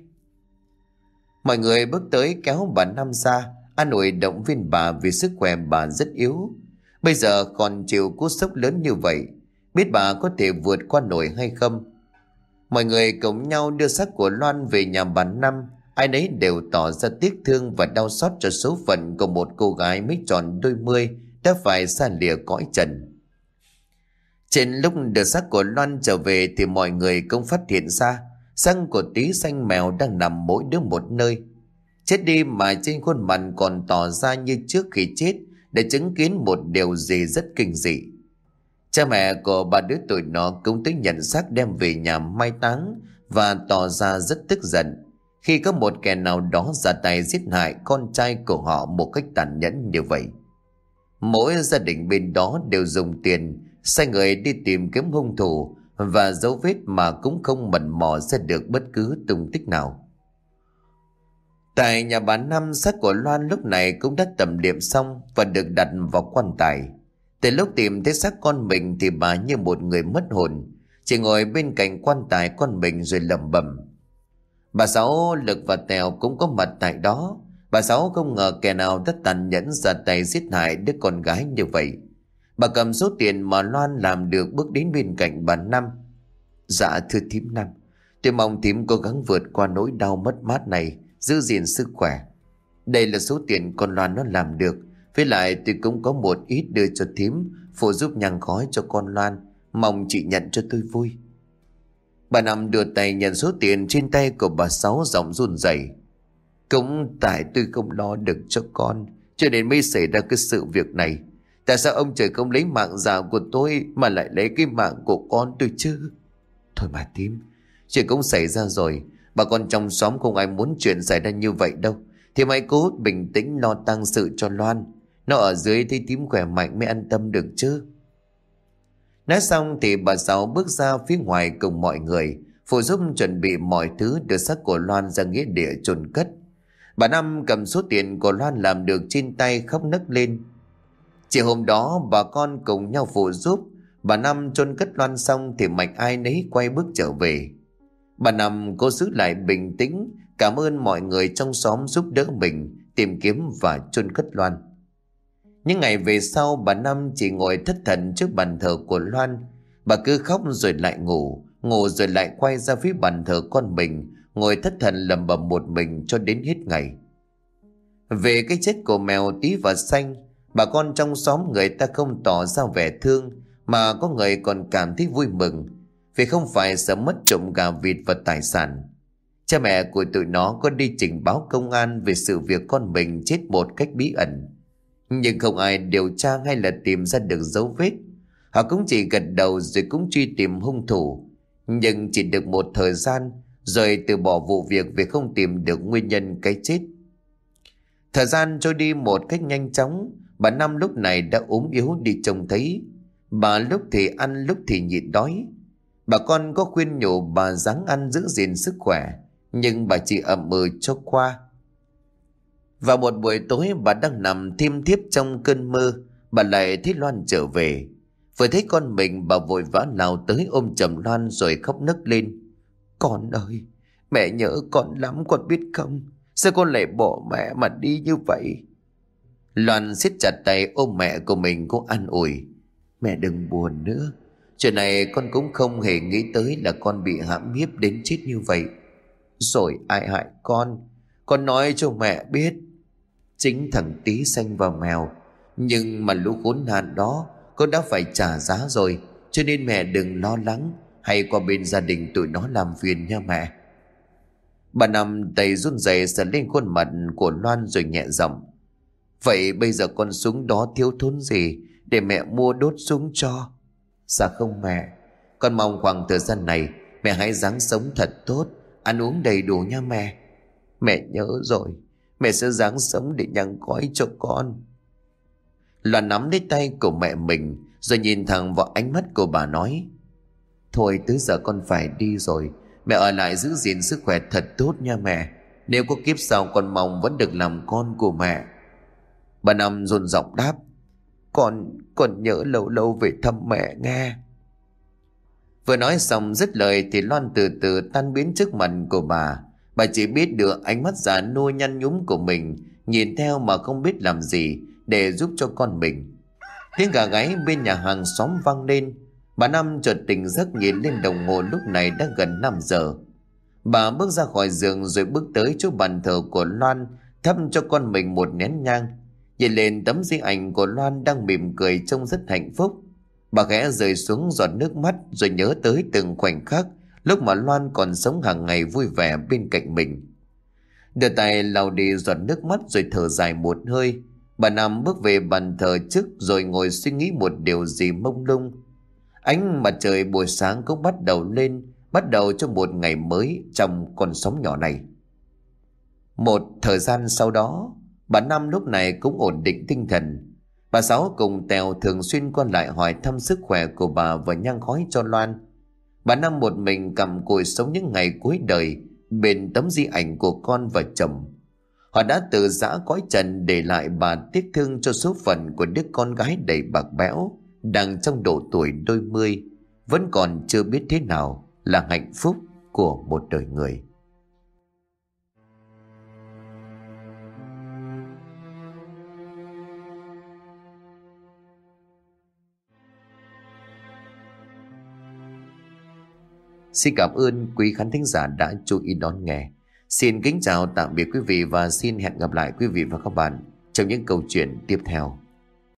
Mọi người bước tới kéo bà Năm ra, an ủi động viên bà vì sức khỏe bà rất yếu. Bây giờ còn chịu cú sốc lớn như vậy, biết bà có thể vượt qua nổi hay không. Mọi người cùng nhau đưa xác của Loan về nhà bà Năm. Ai nấy đều tỏ ra tiếc thương và đau xót cho số phận của một cô gái mới tròn đôi mươi đã phải xa lìa cõi trần. Trên lúc đưa xác của Loan trở về thì mọi người cũng phát hiện ra xác của Tí Xanh Mèo đang nằm mỗi đứa một nơi. Chết đi mà trên khuôn mặt còn tỏ ra như trước khi chết, để chứng kiến một điều gì rất kinh dị. Cha mẹ của ba đứa tụi nó cũng tới nhận xác đem về nhà mai táng và tỏ ra rất tức giận khi có một kẻ nào đó ra tay giết hại con trai của họ một cách tàn nhẫn như vậy. Mỗi gia đình bên đó đều dùng tiền sai người đi tìm kiếm hung thủ, và dấu vết mà cũng không mần mò ra được bất cứ tung tích nào. Tại nhà bà Năm, xác của Loan lúc này cũng đã tẩm liệm xong và được đặt vào quan tài. Từ lúc tìm thấy xác con mình thì bà như một người mất hồn, chỉ ngồi bên cạnh quan tài con mình rồi lẩm bẩm. Bà Sáu, Lực và Tèo cũng có mặt tại đó. Bà Sáu không ngờ kẻ nào đã tàn nhẫn ra tay giết hại đứa con gái như vậy. Bà cầm số tiền mà Loan làm được bước đến bên cạnh bà Năm. "Dạ thưa thím Năm, tôi mong thím cố gắng vượt qua nỗi đau mất mát này, giữ gìn sức khỏe. Đây là số tiền con Loan nó làm được. Với lại tôi cũng có một ít đưa cho thím phụ giúp nhang khói cho con Loan. Mong chị nhận cho tôi vui." Bà Năm đưa tay nhận số tiền trên tay của bà Sáu, giọng run rẩy. "Cũng tại tôi không lo được cho con, cho nên mới xảy ra cái sự việc này. Tại sao ông trời không lấy mạng già của tôi mà lại lấy cái mạng của con tôi chứ?" "Thôi mà thím, chuyện cũng xảy ra rồi. Bà con trong xóm không ai muốn chuyện xảy ra như vậy đâu. Thì hãy cố bình tĩnh lo tang sự cho Loan. Nó ở dưới thấy thím khỏe mạnh mới an tâm được chứ." Nói xong thì bà Sáu bước ra phía ngoài cùng mọi người, phụ giúp chuẩn bị mọi thứ đưa xác của Loan ra nghĩa địa chôn cất. Bà Năm cầm số tiền của Loan làm được trên tay khóc nấc lên. Chiều hôm đó bà con cùng nhau phụ giúp. Bà Năm chôn cất Loan xong thì mạnh ai nấy quay bước trở về. Bà Năm cố giữ lại bình tĩnh, cảm ơn mọi người trong xóm giúp đỡ mình tìm kiếm và chôn cất Loan. Những ngày về sau, bà Năm chỉ ngồi thất thần trước bàn thờ của Loan. Bà cứ khóc rồi lại ngủ, ngủ rồi lại quay ra phía bàn thờ con mình, ngồi thất thần lẩm bẩm một mình cho đến hết ngày. Về cái chết của mèo Tí và Xanh, bà con trong xóm người ta không tỏ ra vẻ thương, mà có người còn cảm thấy vui mừng, vì không phải sợ mất trộm gà vịt và tài sản. Cha mẹ của tụi nó có đi trình báo công an về sự việc con mình chết một cách bí ẩn, nhưng không ai điều tra hay là tìm ra được dấu vết. Họ cũng chỉ gật đầu rồi cũng truy tìm hung thủ, nhưng chỉ được một thời gian rồi từ bỏ vụ việc vì không tìm được nguyên nhân cái chết. Thời gian trôi đi một cách nhanh chóng. Bà Năm lúc này đã ốm yếu đi trông thấy. Bà lúc thì ăn lúc thì nhịn đói. Bà con có khuyên nhủ bà ráng ăn giữ gìn sức khỏe, nhưng bà chỉ ậm ừ cho qua. Vào một buổi tối, bà đang nằm thiêm thiếp trong cơn mơ, bà lại thấy Loan trở về. Vừa thấy con mình, bà vội vã lao tới ôm chầm Loan rồi khóc nấc lên. Con ơi, mẹ nhớ con lắm, con biết không? Sao con lại bỏ mẹ mà đi như vậy? Loan siết chặt tay ôm mẹ của mình, cũng an ủi. Mẹ đừng buồn nữa. Chuyện này con cũng không hề nghĩ tới là con bị hãm hiếp đến chết như vậy. Rồi ai hại con? Con nói cho mẹ biết. Chính thằng Tí, Xanh và mèo. Nhưng mà lũ khốn nạn đó con đã phải trả giá rồi, cho nên mẹ đừng lo lắng. Hãy qua bên gia đình tụi nó làm phiền nha mẹ. Bà Năm tay run rẩy sờ lên khuôn mặt của Loan rồi nhẹ giọng. Vậy bây giờ con súng đó thiếu thốn gì để mẹ mua đốt súng cho? Dạ không mẹ. Con mong khoảng thời gian này mẹ hãy ráng sống thật tốt, ăn uống đầy đủ nha mẹ. Mẹ nhớ rồi, mẹ sẽ ráng sống để nhang khói cho con. Loan nắm lấy tay của mẹ mình rồi nhìn thẳng vào ánh mắt của bà nói. Thôi tới giờ con phải đi rồi, mẹ ở lại giữ gìn sức khỏe thật tốt nha mẹ. Nếu có kiếp sau con mong vẫn được làm con của mẹ. Bà Năm run giọng đáp. Con, con nhớ lâu lâu về thăm mẹ nghe. Vừa nói xong dứt lời thì Loan từ từ tan biến trước mặt của bà. Bà chỉ biết được ánh mắt già nua nhăn nhúm của mình, nhìn theo mà không biết làm gì để giúp cho con mình. Tiếng gà gáy bên nhà hàng xóm vang lên. Bà Năm chợt tỉnh giấc nhìn lên đồng hồ, lúc này đã gần năm giờ. Bà bước ra khỏi giường rồi bước tới chỗ bàn thờ của Loan, thắp cho con mình một nén nhang. Nhìn lên tấm di ảnh của Loan đang mỉm cười trông rất hạnh phúc, bà khẽ rơi xuống giọt nước mắt rồi nhớ tới từng khoảnh khắc lúc mà Loan còn sống hàng ngày vui vẻ bên cạnh mình. Đưa tay lau đi giọt nước mắt rồi thở dài một hơi. Bà Năm bước về bàn thờ trước rồi ngồi suy nghĩ một điều gì mông lung. Ánh mặt trời buổi sáng cũng bắt đầu lên, bắt đầu cho một ngày mới trong con xóm nhỏ này. Một thời gian sau đó, bà Năm lúc này cũng ổn định tinh thần. Bà Sáu cùng Tèo thường xuyên qua lại hỏi thăm sức khỏe của bà và nhang khói cho Loan. Bà Năm một mình cặm cụi sống những ngày cuối đời bên tấm di ảnh của con và chồng. Họ đã từ giã cõi trần để lại bà tiếc thương cho số phận của đứa con gái đầy bạc bẽo, đang trong độ tuổi đôi mươi, vẫn còn chưa biết thế nào là hạnh phúc của một đời người. Xin cảm ơn quý khán thính giả đã chú ý đón nghe. Xin kính chào tạm biệt quý vị và xin hẹn gặp lại quý vị và các bạn trong những câu chuyện tiếp theo.